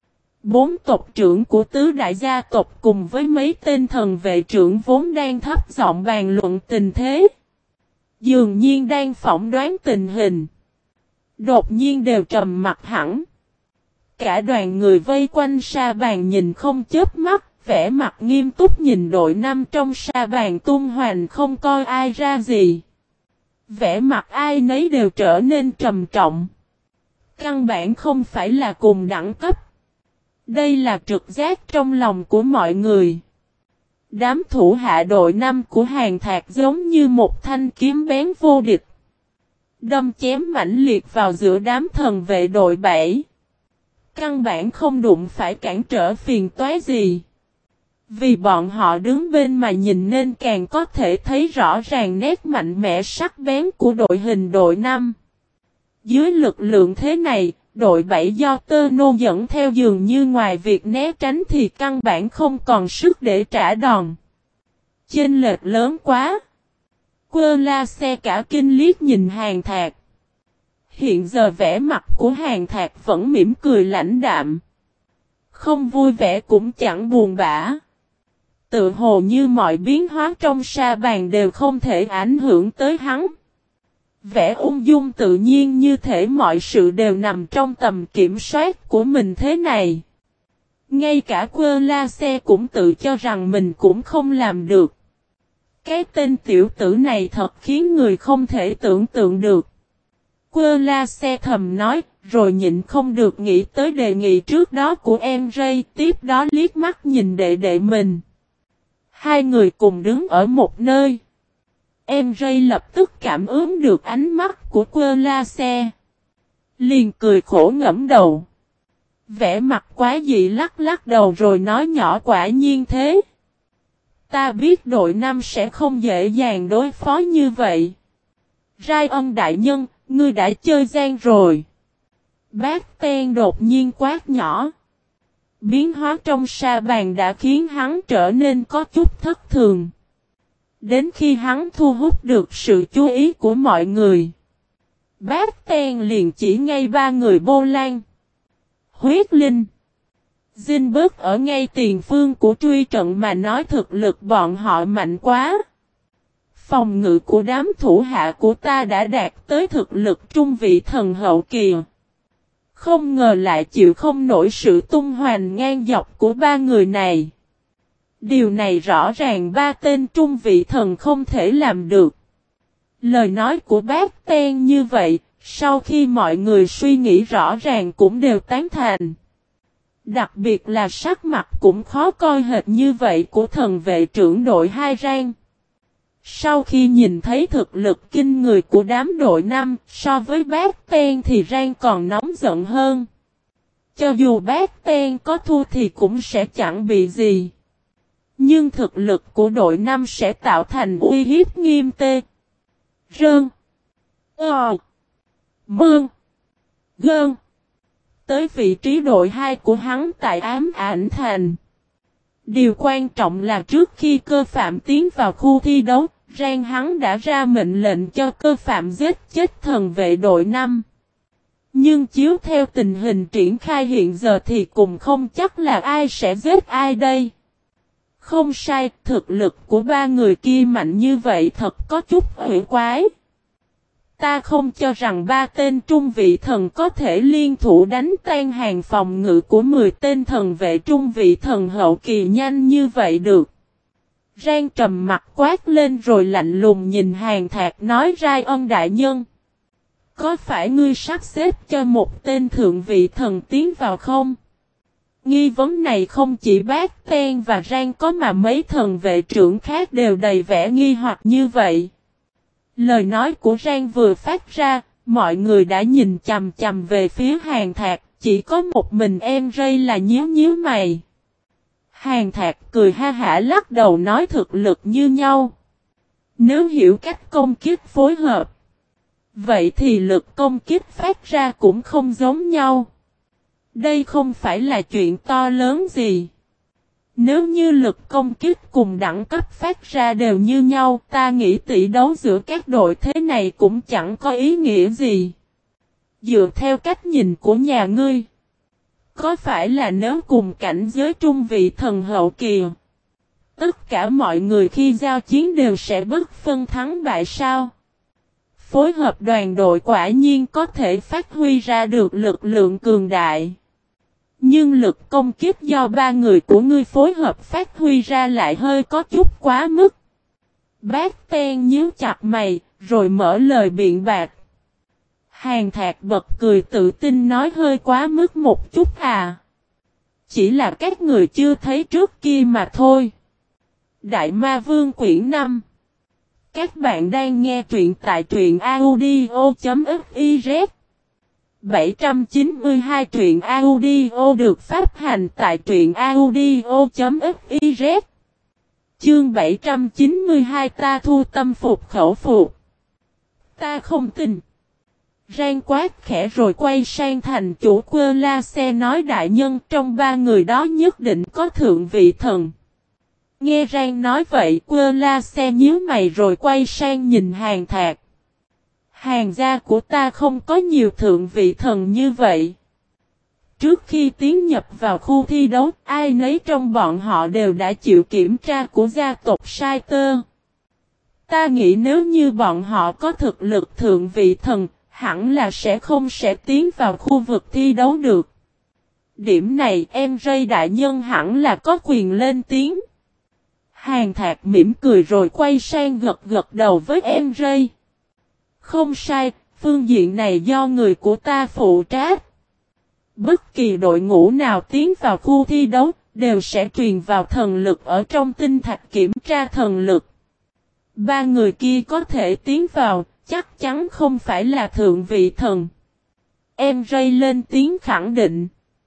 A: 4 tộc trưởng của tứ đại gia tộc cùng với mấy tên thần vệ trưởng vốn đang thấp giọng bàn luận tình thế. Dường nhiên đang phỏng đoán tình hình. Đột nhiên đều trầm mặt hẳn. cả đoàn người vây quanh sa bàn nhìn không chớp mắt, vẻ mặt nghiêm túc nhìn đội 5 trong sa bàn tung hoành không coi ai ra gì. Vẻ mặt ai nấy đều trở nên trầm trọng. Căn bản không phải là cùng đẳng cấp. Đây là trực giác trong lòng của mọi người. Đám thủ hạ đội 5 của Hàn Thạc giống như một thanh kiếm bén vô địch. Đâm chém mãnh liệt vào giữa đám thần vệ đội 7. Căn bản không đụng phải cản trở phiền toái gì. Vì bọn họ đứng bên mà nhìn nên càng có thể thấy rõ ràng nét mạnh mẽ sắc bén của đội hình đội 5. Dưới lực lượng thế này, đội 7 do Tơ Nô dẫn theo dường như ngoài việc né tránh thì căn bản không còn sức để trả đòn. Chênh lệch lớn quá. Quơ La Xe cả kinh liếc nhìn Hàn Thạc. Hiện giờ vẻ mặt của Hàn Thạc vẫn mỉm cười lãnh đạm. Không vui vẻ cũng chẳng buồn bã. Tự hồ như mọi biến hóa trong sa bàn đều không thể ảnh hưởng tới hắn. Vẻ ung dung tự nhiên như thể mọi sự đều nằm trong tầm kiểm soát của mình thế này. Ngay cả Quơ La Xe cũng tự cho rằng mình cũng không làm được. Cái tên tiểu tử này thật khiến người không thể tưởng tượng được. Quơ La Xe thầm nói, rồi nhịn không được nghĩ tới đề nghị trước đó của em Ray, tiếp đó liếc mắt nhìn đệ đệ mình. Hai người cùng đứng ở một nơi. Em Ray lập tức cảm ứng được ánh mắt của Quơ La Xe. Liền cười khổ ngẫm đầu. Vẻ mặt quá dị lắc lắc đầu rồi nói nhỏ quả nhiên thế. Ta biết đội 5 sẽ không dễ dàng đối phó như vậy. Rai ân đại nhân, ngươi đã chơi gian rồi. Bác Ten đột nhiên quát nhỏ. Biến hóa trong sa bàn đã khiến hắn trở nên có chút thất thường. Đến khi hắn thu hút được sự chú ý của mọi người. Bác Ten liền chỉ ngay ba người Bô Lan, Huyết Linh, Dinh Bớt ở ngay tiền phương của truy trận mà nói thực lực bọn họ mạnh quá. Phòng ngự của đám thủ hạ của ta đã đạt tới thực lực trung vị thần hậu kỳ. Không ngờ lại chịu không nổi sự tung hoành ngang dọc của ba người này. Điều này rõ ràng ba tên trung vị thần không thể làm được. Lời nói của bác Ten như vậy, sau khi mọi người suy nghĩ rõ ràng cũng đều tán thành. Đặc biệt là sắc mặt cũng khó coi hệt như vậy của thần vệ trưởng đội 2 Rang. Sau khi nhìn thấy thực lực kinh người của đám đội 5, so với bác Ten thì Rang còn nóng giận hơn. Cho dù bác Ten có thua thì cũng sẽ chẳng bị gì. Nhưng thực lực của đội 5 sẽ tạo thành uy hiếp nghiêm tê. Rơn. Mương. Gơn. Tới vị trí đội 2 của hắn tại Ám Ảnh Thành. Điều quan trọng là trước khi Cơ Phạm tiến vào khu thi đấu, Rang hắn đã ra mệnh lệnh cho Cơ Phạm giết chết thần vệ đội 5. Nhưng chiếu theo tình hình triển khai hiện giờ thì cũng không chắc là ai sẽ giết ai đây. Không sai, thực lực của ba người kia mạnh như vậy thật có chút hủy quái. Ta không cho rằng ba tên trung vị thần có thể liên thủ đánh tan hàng phòng ngự của 10 tên thần vệ trung vị thần hậu kỳ nhanh như vậy được. Rang trầm mặt quát lên rồi lạnh lùng nhìn Hàn Thạc nói Rai ân đại nhân. Có phải ngươi sắp xếp cho một tên thượng vị thần tiến vào không? Nghi vấn này không chỉ bác Ten và Rang có mà mấy thần vệ trưởng khác đều đầy vẻ nghi hoặc như vậy. Lời nói của Rang vừa phát ra, mọi người đã nhìn chằm chằm về phía Hàn Thạc, chỉ có một mình em Ray là nhíu nhíu mày. Hàn Thạc cười ha hả lắc đầu nói thực lực như nhau. Nếu hiểu cách công kích phối hợp, vậy thì lực công kích phát ra cũng không giống nhau. Đây không phải là chuyện to lớn gì. Nếu như lực công kích cùng đẳng cấp phát ra đều như nhau, ta nghĩ tỷ đấu giữa các đội thế này cũng chẳng có ý nghĩa gì. Dựa theo cách nhìn của nhà ngươi, có phải là nếu cùng cảnh giới trung vị thần hậu kỳ, tất cả mọi người khi giao chiến đều sẽ bất phân thắng bại sao? Phối hợp đoàn đội quả nhiên có thể phát huy ra được lực lượng cường đại. Nhưng lực công kích do ba người của ngươi phối hợp phát huy ra lại hơi có chút quá mức. Bác Ten nhíu chặt mày, rồi mở lời biện bạc. Hàn Thạc bật cười tự tin nói hơi quá mức một chút à. Chỉ là các người chưa thấy trước kia mà thôi. Đại Ma Vương quyển 5. Các bạn đang nghe truyện tại truyện audio.fiz. 792 truyện audio được phát hành tại truyện audio.fiz. Chương 792 ta thu tâm phục khẩu phục. Ta không tin. Rang quát khẽ rồi quay sang thành chủ Quơ La Xe nói đại nhân trong ba người đó nhất định có thượng vị thần. Nghe Rang nói vậy Quơ La Xe nhíu mày rồi quay sang nhìn Hàn Thạc. Hàn gia của ta không có nhiều thượng vị thần như vậy. Trước khi tiến nhập vào khu thi đấu, ai nấy trong bọn họ đều đã chịu kiểm tra của gia tộc Sai Tơ. Ta nghĩ nếu như bọn họ có thực lực thượng vị thần, hẳn là sẽ tiến vào khu vực thi đấu được. Điểm này em Ray đại nhân hẳn là có quyền lên tiếng. Hàn Thạc mỉm cười rồi quay sang gật đầu với em Ray. Không sai, phương diện này do người của ta phụ trách. Bất kỳ đội ngũ nào tiến vào khu thi đấu, đều sẽ truyền vào thần lực ở trong tinh thạch kiểm tra thần lực. Ba người kia có thể tiến vào, chắc chắn không phải là thượng vị thần. Em Ray lên tiếng khẳng định.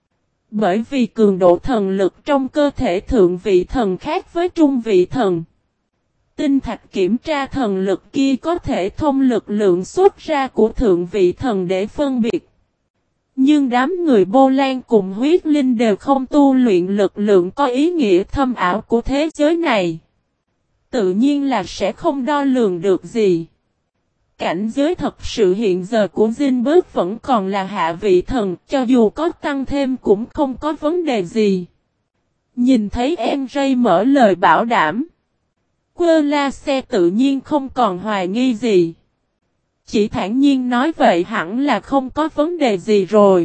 A: Bởi vì cường độ thần lực trong cơ thể thượng vị thần khác với trung vị thần. Tinh thạch kiểm tra thần lực kia có thể thông lực lượng xuất ra của thượng vị thần để phân biệt. Nhưng đám người Bô Lan cùng huyết linh đều không tu luyện lực lượng có ý nghĩa thâm ảo của thế giới này. Tự nhiên là sẽ không đo lường được gì. Cảnh giới thật sự hiện giờ của Zinberg vẫn còn là hạ vị thần, cho dù có tăng thêm cũng không có vấn đề gì. Nhìn thấy em Ray mở lời bảo đảm. Quơ La Xe tự nhiên không còn hoài nghi gì. Chỉ thản nhiên nói vậy hẳn là không có vấn đề gì rồi.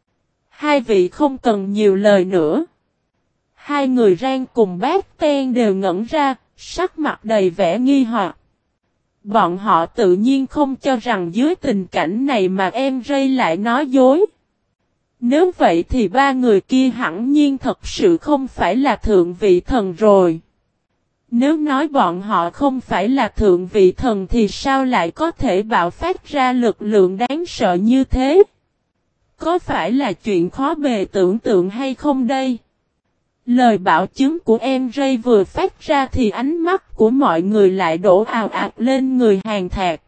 A: Hai vị không cần nhiều lời nữa. Hai người Rang cùng bác Ten đều ngẩn ra, sắc mặt đầy vẻ nghi hoặc. Bọn họ tự nhiên không cho rằng dưới tình cảnh này mà em Ray lại nói dối. Nếu vậy thì ba người kia hẳn nhiên thật sự không phải là thượng vị thần rồi. Nếu nói bọn họ không phải là thượng vị thần thì sao lại có thể bạo phát ra lực lượng đáng sợ như thế? Có phải là chuyện khó bề tưởng tượng hay không đây? Lời bảo chứng của em Ray vừa phát ra thì ánh mắt của mọi người lại đổ ào ạt lên người Hàn Thạc.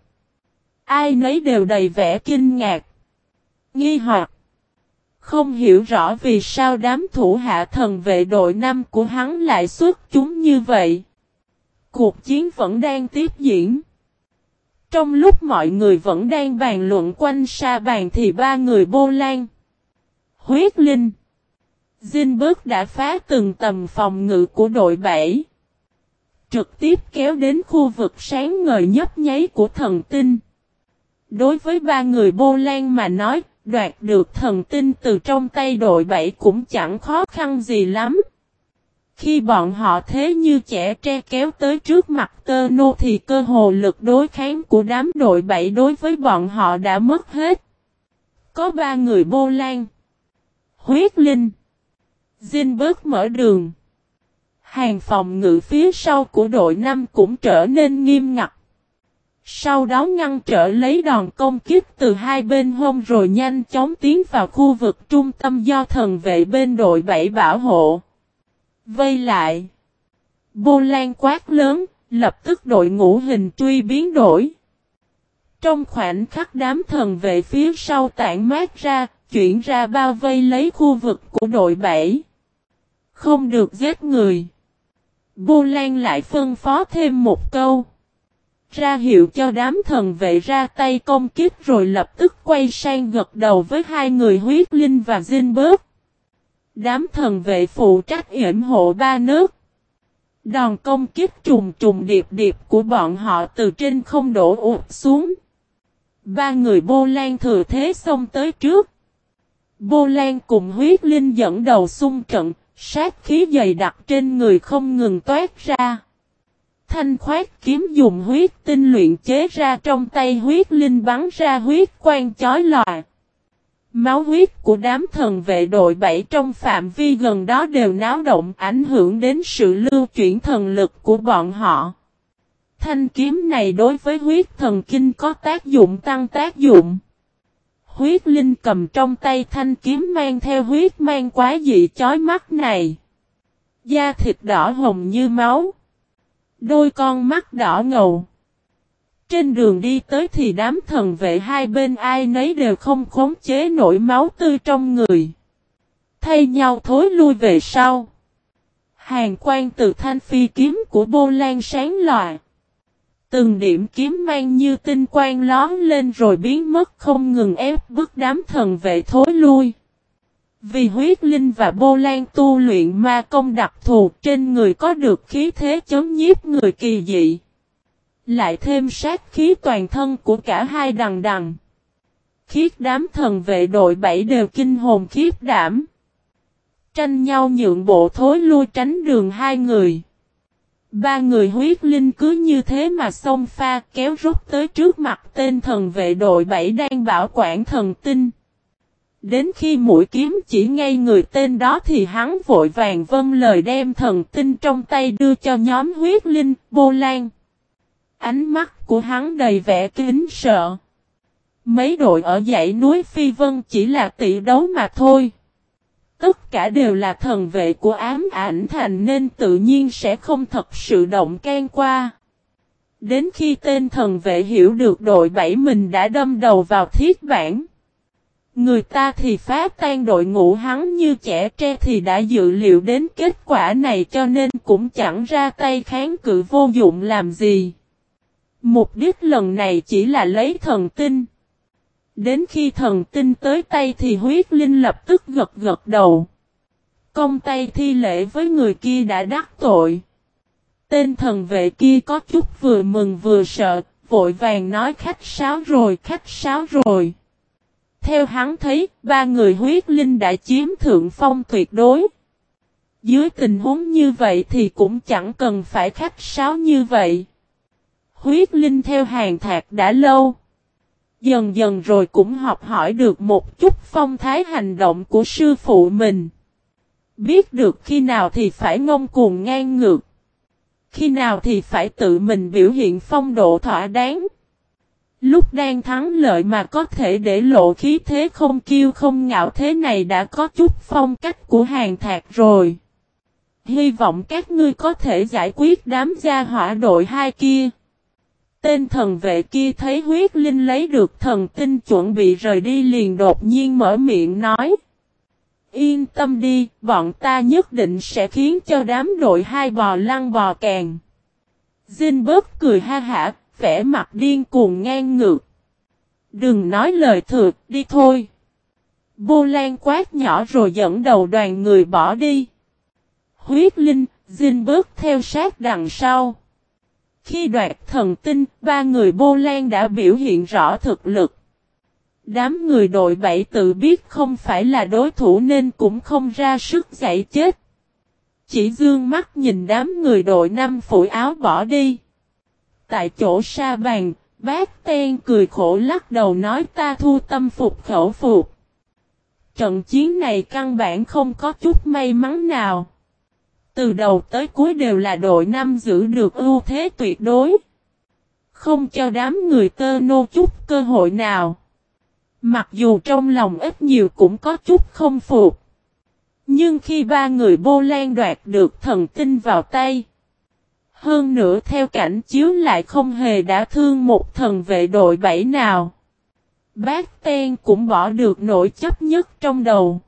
A: Ai nấy đều đầy vẻ kinh ngạc, nghi hoặc. Không hiểu rõ vì sao đám thủ hạ thần vệ đội 5 của hắn lại xuất chúng như vậy. Cuộc chiến vẫn đang tiếp diễn. Trong lúc mọi người vẫn đang bàn luận quanh sa bàn thì ba người Bô Lan, huyết linh, Zinberg đã phá từng tầm phòng ngự của đội 7. Trực tiếp kéo đến khu vực sáng ngời nhấp nháy của thần tinh. Đối với ba người Bô Lan mà nói, đoạt được thần tinh từ trong tay đội 7 cũng chẳng khó khăn gì lắm. Khi bọn họ thế như chẻ tre kéo tới trước mặt Tơ Nô thì cơ hồ lực đối kháng của đám đội 7 đối với bọn họ đã mất hết. Có ba người Bô Lan, huyết linh, Zinberg mở đường. Hàng phòng ngự phía sau của đội 5 cũng trở nên nghiêm ngặt. Sau đó ngăn trở lấy đòn công kích từ hai bên hông rồi nhanh chóng tiến vào khu vực trung tâm do thần vệ bên đội 7 bảo hộ. Vây lại. Bô Lan quát lớn, lập tức đội ngũ hình truy biến đổi. Trong khoảnh khắc đám thần vệ phía sau tản mát ra, chuyển ra bao vây lấy khu vực của đội 7. Không được giết người. Bô Lan lại phân phó thêm một câu. Ra hiệu cho đám thần vệ ra tay công kích rồi lập tức quay sang gật đầu với hai người huyết linh và Zinberg. Đám thần vệ phụ trách yểm hộ ba nước. Đòn công kích trùng trùng điệp điệp của bọn họ từ trên không đổ ụt xuống. Ba người Bô Lan thừa thế xông tới trước. Bô Lan cùng huyết linh dẫn đầu xung trận, sát khí dày đặc trên người không ngừng toát ra. Thanh khoát kiếm dùng huyết tinh luyện chế ra trong tay huyết linh bắn ra huyết quang chói lòa. Máu huyết của đám thần vệ đội 7 trong phạm vi gần đó đều náo động ảnh hưởng đến sự lưu chuyển thần lực của bọn họ. Thanh kiếm này đối với huyết thần kinh có tác dụng tăng tác dụng. Huyết linh cầm trong tay thanh kiếm mang theo huyết mang quá dị chói mắt này. Da thịt đỏ hồng như máu. Đôi con mắt đỏ ngầu. Trên đường đi tới thì đám thần vệ hai bên ai nấy đều không khống chế nổi máu tươi trong người. Thay nhau thối lui về sau. Hàn quang từ thanh phi kiếm của Bô Lan sáng lòa. Từng điểm kiếm mang như tinh quang lón lên rồi biến mất không ngừng ép bức đám thần vệ thối lui. Vì huyết linh và Bô Lan tu luyện ma công đặc thù trên người có được khí thế chấn nhiếp người kỳ dị. Lại thêm sát khí toàn thân của cả hai đằng đằng. Khiết đám thần vệ đội 7 đều kinh hồn khiếp đảm. Tranh nhau nhượng bộ thối lui tránh đường hai người. Ba người huyết linh cứ như thế mà xông pha kéo rút tới trước mặt tên thần vệ đội 7 đang bảo quản thần tinh. Đến khi mũi kiếm chỉ ngay người tên đó thì hắn vội vàng vâng lời đem thần tinh trong tay đưa cho nhóm huyết linh, Bô Lan. Ánh mắt của hắn đầy vẻ kính sợ. Mấy đội ở dãy núi Phi Vân chỉ là tỷ đấu mà thôi. Tất cả đều là thần vệ của ám ảnh thành nên tự nhiên sẽ không thật sự động can qua. Đến khi tên thần vệ hiểu được đội 7 mình đã đâm đầu vào thiết bản. Người ta thì phá tan đội ngũ hắn như trẻ tre thì đã dự liệu đến kết quả này cho nên cũng chẳng ra tay kháng cự vô dụng làm gì. Mục đích lần này chỉ là lấy thần tinh. Đến khi thần tinh tới tay thì huyết linh lập tức gật gật đầu. Cong tay thi lễ với người kia đã đắc tội. Tên thần vệ kia có chút vừa mừng vừa sợ, vội vàng nói khách sáo rồi. Theo hắn thấy, ba người huyết linh đã chiếm thượng phong tuyệt đối. Dưới tình huống như vậy thì cũng chẳng cần phải khách sáo như vậy. Huyết linh theo Hàn Thạc đã lâu. Dần dần rồi cũng học hỏi được một chút phong thái hành động của sư phụ mình. Biết được khi nào thì phải ngông cuồng ngang ngược. Khi nào thì phải tự mình biểu hiện phong độ thỏa đáng. Lúc đang thắng lợi mà có thể để lộ khí thế không kiêu không ngạo thế này đã có chút phong cách của Hàn Thạc rồi. Hy vọng các ngươi có thể giải quyết đám gia hỏa đội 2 kia. Tên thần vệ kia thấy huyết linh lấy được thần tinh chuẩn bị rời đi liền đột nhiên mở miệng nói. Yên tâm đi, bọn ta nhất định sẽ khiến cho đám đội 2 bò lăn bò càng. Zinberg cười ha hả, vẻ mặt điên cuồng ngang ngược. Đừng nói lời thừa, đi thôi. Bô Lan quát nhỏ rồi dẫn đầu đoàn người bỏ đi. Huyết linh, Zinberg theo sát đằng sau. Khi đoạt thần tinh, ba người Bô Lan đã biểu hiện rõ thực lực. Đám người đội 7 tự biết không phải là đối thủ nên cũng không ra sức giải chết. Chỉ dương mắt nhìn đám người đội 5 phủi áo bỏ đi. Tại chỗ sa bàn, Bác Ten cười khổ lắc đầu nói ta thu tâm phục khẩu phục. Trận chiến này căn bản không có chút may mắn nào. Từ đầu tới cuối đều là đội 5 giữ được ưu thế tuyệt đối. Không cho đám người Tơ Nô chút cơ hội nào. Mặc dù trong lòng ít nhiều cũng có chút không phục. Nhưng khi ba người Bô Lan đoạt được thần tinh vào tay. Hơn nữa theo cảnh chiếu lại không hề đã thương một thần vệ đội 7 nào. Bác Ten cũng bỏ được nỗi chấp nhất trong đầu.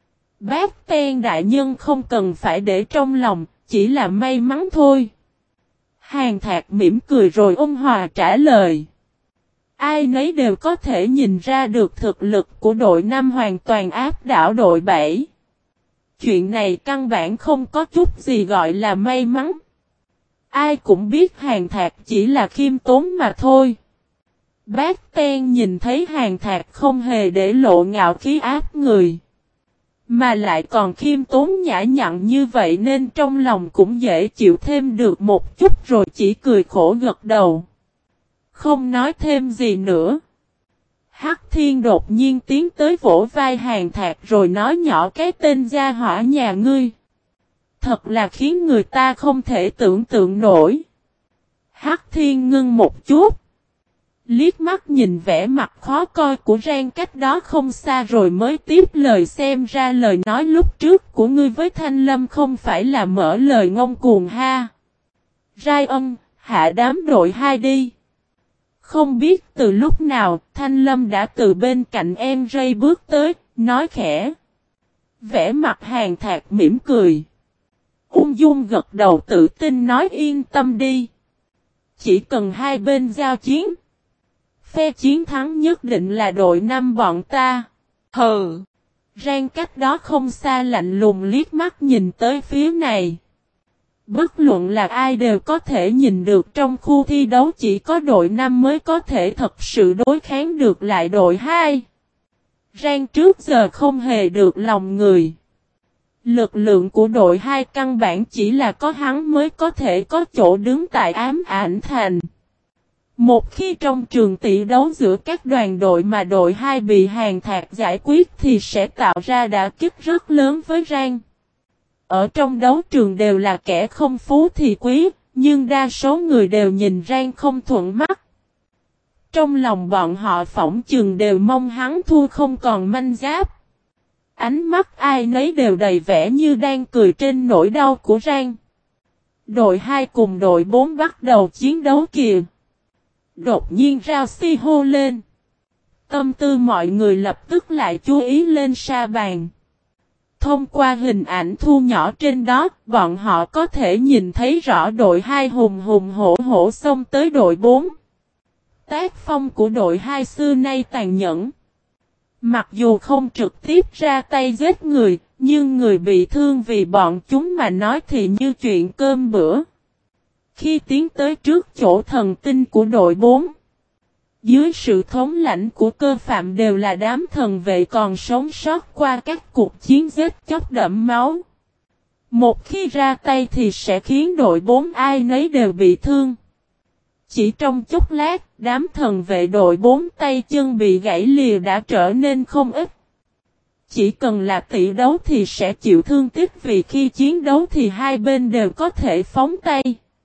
A: Bác Ten đại nhân không cần phải để trong lòng, chỉ là may mắn thôi. Hàn Thạc mỉm cười rồi ôn hòa trả lời. Ai nấy đều có thể nhìn ra được thực lực của đội 5 hoàn toàn áp đảo đội 7. Chuyện này căn bản không có chút gì gọi là may mắn. Ai cũng biết Hàn Thạc chỉ là khiêm tốn mà thôi. Bác Ten nhìn thấy Hàn Thạc không hề để lộ ngạo khí áp người. Mà lại còn khiêm tốn nhã nhặn như vậy nên trong lòng cũng dễ chịu thêm được một chút rồi chỉ cười khổ gật đầu. Không nói thêm gì nữa. Hắc Thiên đột nhiên tiến tới vỗ vai Hàn Thạc rồi nói nhỏ cái tên gia hỏa nhà ngươi. Thật là khiến người ta không thể tưởng tượng nổi. Hắc Thiên ngưng một chút. Liếc mắt nhìn vẻ mặt khó coi của Rang cách đó không xa rồi mới tiếp lời xem ra lời nói lúc trước của ngươi với Thanh Lâm không phải là mở lời ngông cuồng ha. Rai Ân, hạ đám đội 2 đi. Không biết từ lúc nào Thanh Lâm đã từ bên cạnh em Ray bước tới, nói khẽ. Vẻ mặt Hàn Thạc mỉm cười. Ung dung gật đầu tự tin nói yên tâm đi. Chỉ cần hai bên giao chiến. Phe chiến thắng nhất định là đội 5 bọn ta. Hừ. Rang cách đó không xa lạnh lùng liếc mắt nhìn tới phía này. Bất luận là ai đều có thể nhìn được trong khu thi đấu chỉ có đội 5 mới có thể thật sự đối kháng được lại đội 2. Rang trước giờ không hề được lòng người. Lực lượng của đội 2 căn bản chỉ là có hắn mới có thể có chỗ đứng tại ám ảnh thành. Một khi trong trường tỷ đấu giữa các đoàn đội mà đội 2 bị Hàn Thạc giải quyết thì sẽ tạo ra đả kích rất lớn với Rang. Ở trong đấu trường đều là kẻ không phú thì quý, nhưng đa số người đều nhìn Rang không thuận mắt. Trong lòng bọn họ phỏng chừng đều mong hắn thua không còn manh giáp. Ánh mắt ai nấy đều đầy vẻ như đang cười trên nỗi đau của Rang. Đội 2 cùng đội 4 bắt đầu chiến đấu kìa. Đột nhiên Rao Si hô lên. Tâm tư mọi người lập tức lại chú ý lên sa bàn. Thông qua hình ảnh thu nhỏ trên đó, bọn họ có thể nhìn thấy rõ đội 2 hùng hùng hổ hổ xông tới đội 4. Tác phong của đội 2 xưa nay tàn nhẫn. Mặc dù không trực tiếp ra tay giết người, nhưng người bị thương vì bọn chúng mà nói thì như chuyện cơm bữa. Khi tiến tới trước chỗ thần tinh của đội 4, dưới sự thống lãnh của Cơ Phạm đều là đám thần vệ còn sống sót qua các cuộc chiến giết chóc đẫm máu. Một khi ra tay thì sẽ khiến đội 4 ai nấy đều bị thương. Chỉ trong chốc lát, đám thần vệ đội 4 tay chân bị gãy lìa đã trở nên không ít. Chỉ cần là tỷ đấu thì sẽ chịu thương tích vì khi chiến đấu thì hai bên đều có thể phóng tay.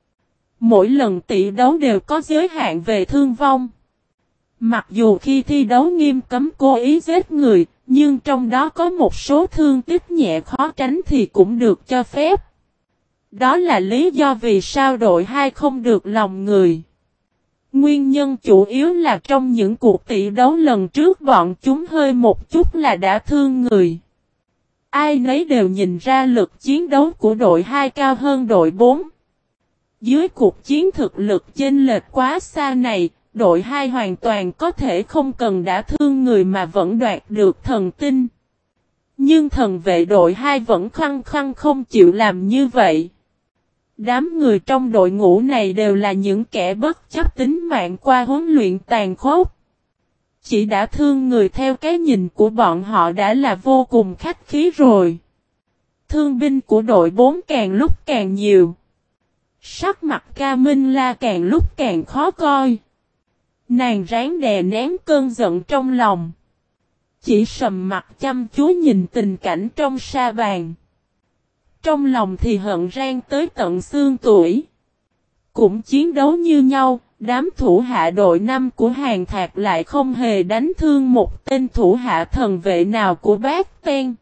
A: Mỗi lần tỷ đấu đều có giới hạn về thương vong. Mặc dù khi thi đấu nghiêm cấm cố ý giết người, nhưng trong đó có một số thương tích nhẹ khó tránh thì cũng được cho phép. Đó là lý do vì sao đội 2 không được lòng người. Nguyên nhân chủ yếu là trong những cuộc tỷ đấu lần trước bọn chúng hơi một chút là đã thương người. Ai nấy đều nhìn ra lực chiến đấu của đội 2 cao hơn đội 4. Dưới cuộc chiến thực lực chênh lệch quá xa này, đội 2 hoàn toàn có thể không cần đã thương người mà vẫn đoạt được thần tinh. Nhưng thần vệ đội 2 vẫn khăng khăng không chịu làm như vậy. Đám người trong đội ngũ này đều là những kẻ bất chấp tính mạng qua huấn luyện tàn khốc. Chỉ đã thương người theo cái nhìn của bọn họ đã là vô cùng khách khí rồi. Thương binh của đội 4 càng lúc càng nhiều. Sắc mặt Ca Minh La càng lúc càng khó coi. Nàng ráng đè nén cơn giận trong lòng. Chỉ sầm mặt chăm chú nhìn tình cảnh trong sa bàn. Trong lòng thì hận Rang tới tận xương tủy. Cũng chiến đấu như nhau, đám thủ hạ đội 5 của Hàn Thạc lại không hề đánh thương một tên thủ hạ thần vệ nào của Bát Ten.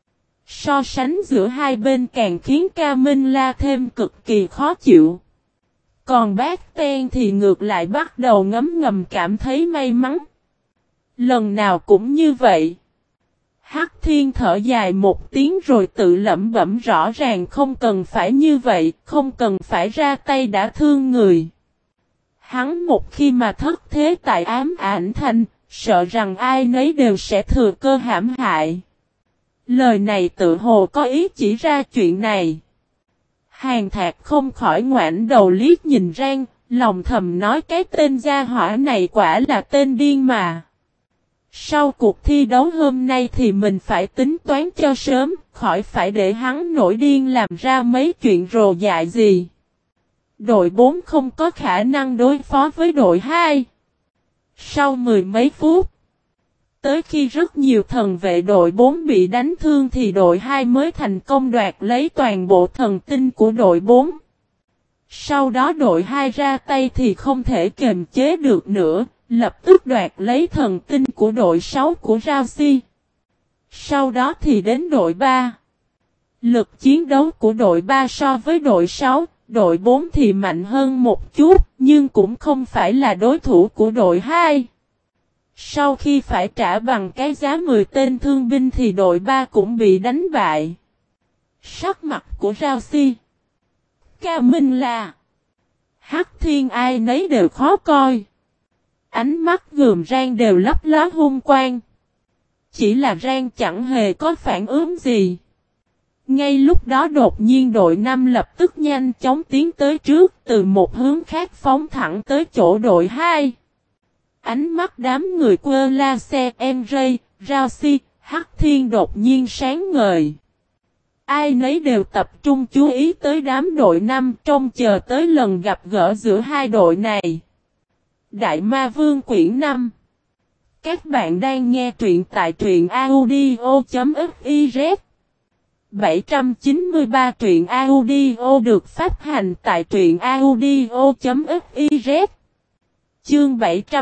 A: So sánh giữa hai bên càng khiến Ca Minh La thêm cực kỳ khó chịu. Còn Bát Ten thì ngược lại bắt đầu ngấm ngầm cảm thấy may mắn. Lần nào cũng như vậy. Hắc Thiên thở dài một tiếng rồi tự lẩm bẩm rõ ràng không cần phải như vậy, không cần phải ra tay đã thương người. Hắn một khi mà thất thế tại ám ảnh thành, sợ rằng ai nấy đều sẽ thừa cơ hãm hại. Lời này tự hồ có ý chỉ ra chuyện này. Hàn Thạc không khỏi ngoảnh đầu liếc nhìn Rang, lòng thầm nói cái tên gia hỏa này quả là tên điên mà. Sau cuộc thi đấu hôm nay thì mình phải tính toán cho sớm, khỏi phải để hắn nổi điên làm ra mấy chuyện rồ dại gì. Đội 4 không có khả năng đối phó với đội 2. Sau mười mấy phút, tới khi rất nhiều thần vệ đội 4 bị đánh thương thì đội 2 mới thành công đoạt lấy toàn bộ thần tinh của đội 4. Sau đó đội 2 ra tay thì không thể kềm chế được nữa, lập tức đoạt lấy thần tinh của đội 6 của Rao Si. Sau đó thì đến đội 3. Lực chiến đấu của đội 3 so với đội 6, đội 4 thì mạnh hơn một chút, nhưng cũng không phải là đối thủ của đội 2. Sau khi phải trả bằng cái giá 10 tên thương binh thì đội 3 cũng bị đánh bại. Sắc mặt của Rao Si, Cao Minh La, Hắc Thiên ai nấy đều khó coi. Ánh mắt gườm Rang đều lấp ló hung quang. Chỉ là Rang chẳng hề có phản ứng gì. Ngay lúc đó đột nhiên đội 5 lập tức nhanh chóng tiến tới trước từ một hướng khác phóng thẳng tới chỗ đội 2. Ánh mắt đám người quơ la xe em rây, Rao Si, Hắc Thiên đột nhiên sáng ngời. Ai nấy đều tập trung chú ý tới đám đội 5 trông chờ tới lần gặp gỡ giữa hai đội này. Đại Ma Vương quyển 5. Các bạn đang nghe truyện tại truyện audio.fiz. 793 truyện audio được phát hành tại truyện audio.fiz. Chương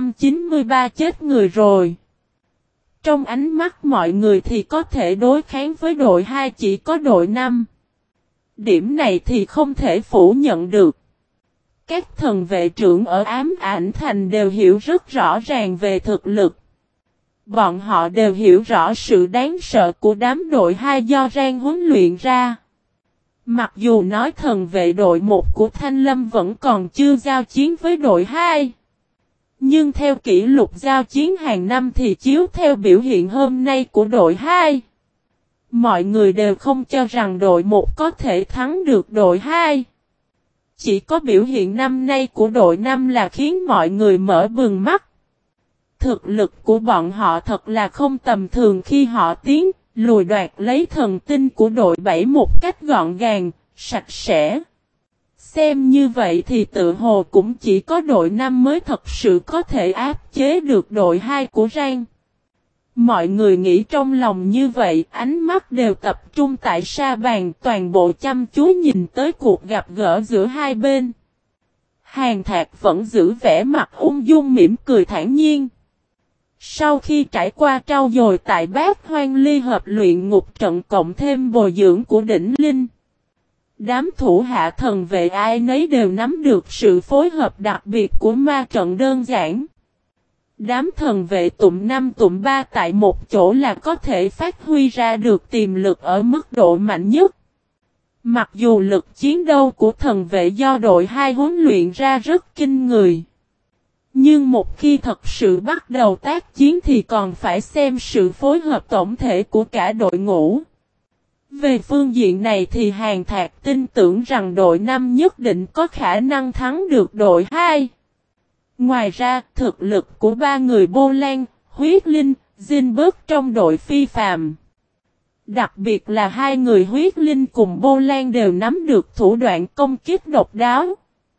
A: 793 chết người rồi. Trong ánh mắt mọi người thì có thể đối kháng với đội 2 chỉ có đội 5. Điểm này thì không thể phủ nhận được. Các thần vệ trưởng ở Ám Ảnh Thành đều hiểu rất rõ ràng về thực lực. Bọn họ đều hiểu rõ sự đáng sợ của đám đội 2 do Rang huấn luyện ra. Mặc dù nói thần vệ đội 1 của Thanh Lâm vẫn còn chưa giao chiến với đội 2. Nhưng theo kỷ lục giao chiến hàng năm thì chiếu theo biểu hiện hôm nay của đội 2. Mọi người đều không cho rằng đội 1 có thể thắng được đội 2. Chỉ có biểu hiện năm nay của đội 5 là khiến mọi người mở bừng mắt. Thực lực của bọn họ thật là không tầm thường khi họ tiến, lùi đoạt lấy thần tinh của đội 7 một cách gọn gàng, sạch sẽ. Xem như vậy thì tự hồ cũng chỉ có đội 5 mới thật sự có thể áp chế được đội 2 của Rang. Mọi người nghĩ trong lòng như vậy, ánh mắt đều tập trung tại sa bàn, toàn bộ chăm chú nhìn tới cuộc gặp gỡ giữa hai bên. Hàn Thạc vẫn giữ vẻ mặt ung dung mỉm cười thản nhiên. Sau khi trải qua trau dồi tại Bát Hoang Ly hợp luyện ngục trận cộng thêm bồi dưỡng của đỉnh linh, đám thủ hạ thần vệ ai nấy đều nắm được sự phối hợp đặc biệt của ma trận đơn giản. Đám thần vệ tụm 5 tụm 3 tại một chỗ là có thể phát huy ra được tiềm lực ở mức độ mạnh nhất. Mặc dù lực chiến đấu của thần vệ do đội 2 huấn luyện ra rất kinh người. Nhưng một khi thật sự bắt đầu tác chiến thì còn phải xem sự phối hợp tổng thể của cả đội ngũ. Về phương diện này thì Hàn Thạc tin tưởng rằng đội 5 nhất định có khả năng thắng được đội 2. Ngoài ra, thực lực của ba người Bô Lan, Huyết Linh, Zinberg trong đội phi phàm. Đặc biệt là hai người Huyết Linh cùng Bô Lan đều nắm được thủ đoạn công kích độc đáo.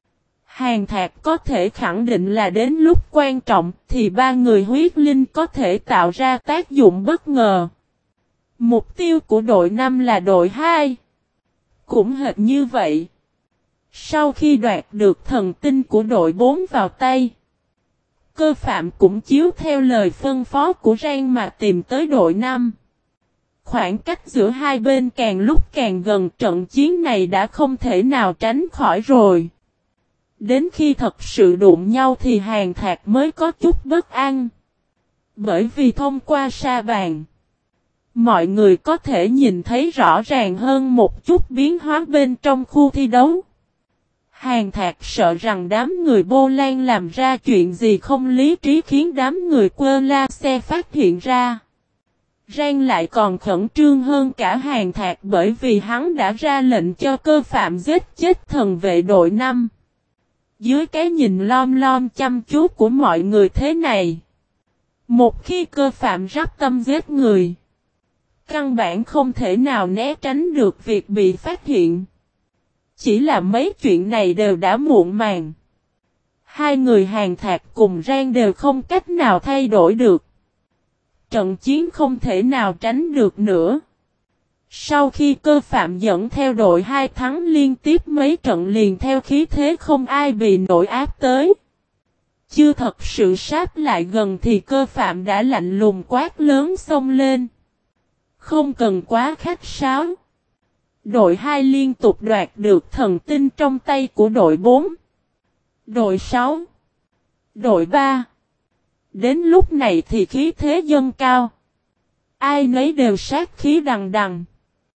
A: Hàn Thạc có thể khẳng định là đến lúc quan trọng thì ba người Huyết Linh có thể tạo ra tác dụng bất ngờ. Mục tiêu của đội 5 là đội 2. Cũng hệt như vậy. Sau khi đoạt được thần tinh của đội 4 vào tay, Cơ Phạm cũng chiếu theo lời phân phó của Rang mà tìm tới đội 5. Khoảng cách giữa hai bên càng lúc càng gần, trận chiến này đã không thể nào tránh khỏi rồi. Đến khi thật sự đụng nhau thì Hàn Thạc mới có chút bất an. Bởi vì thông qua sa bàn, mọi người có thể nhìn thấy rõ ràng hơn một chút biến hóa bên trong khu thi đấu. Hàn Thạc sợ rằng đám người Bô Lan làm ra chuyện gì không lý trí khiến đám người quơ la xe phát hiện ra. Rang lại còn khẩn trương hơn cả Hàn Thạc bởi vì hắn đã ra lệnh cho Cơ Phạm giết chết thần vệ đội 5. Dưới cái nhìn lom lom chăm chú của mọi người thế này, Một khi cơ phạm rắp tâm giết người, căn bản không thể nào né tránh được việc bị phát hiện. Chỉ là mấy chuyện này đều đã muộn màng. Hai người Hàn Thạc cùng Rang đều không cách nào thay đổi được. Trận chiến không thể nào tránh được nữa. Sau khi cơ phạm dẫn theo đội 2 thắng liên tiếp mấy trận liền theo khí thế không ai bị nổi áp tới. Chưa thật sự sát lại gần thì cơ phạm đã lạnh lùng quát lớn xông lên. Không cần quá khách sáo. Đội 2 liên tục đoạt được thần tinh trong tay của đội 4. Đội 6. Đội 3. Đến lúc này thì khí thế dâng cao. Ai nấy đều sát khí đằng đằng.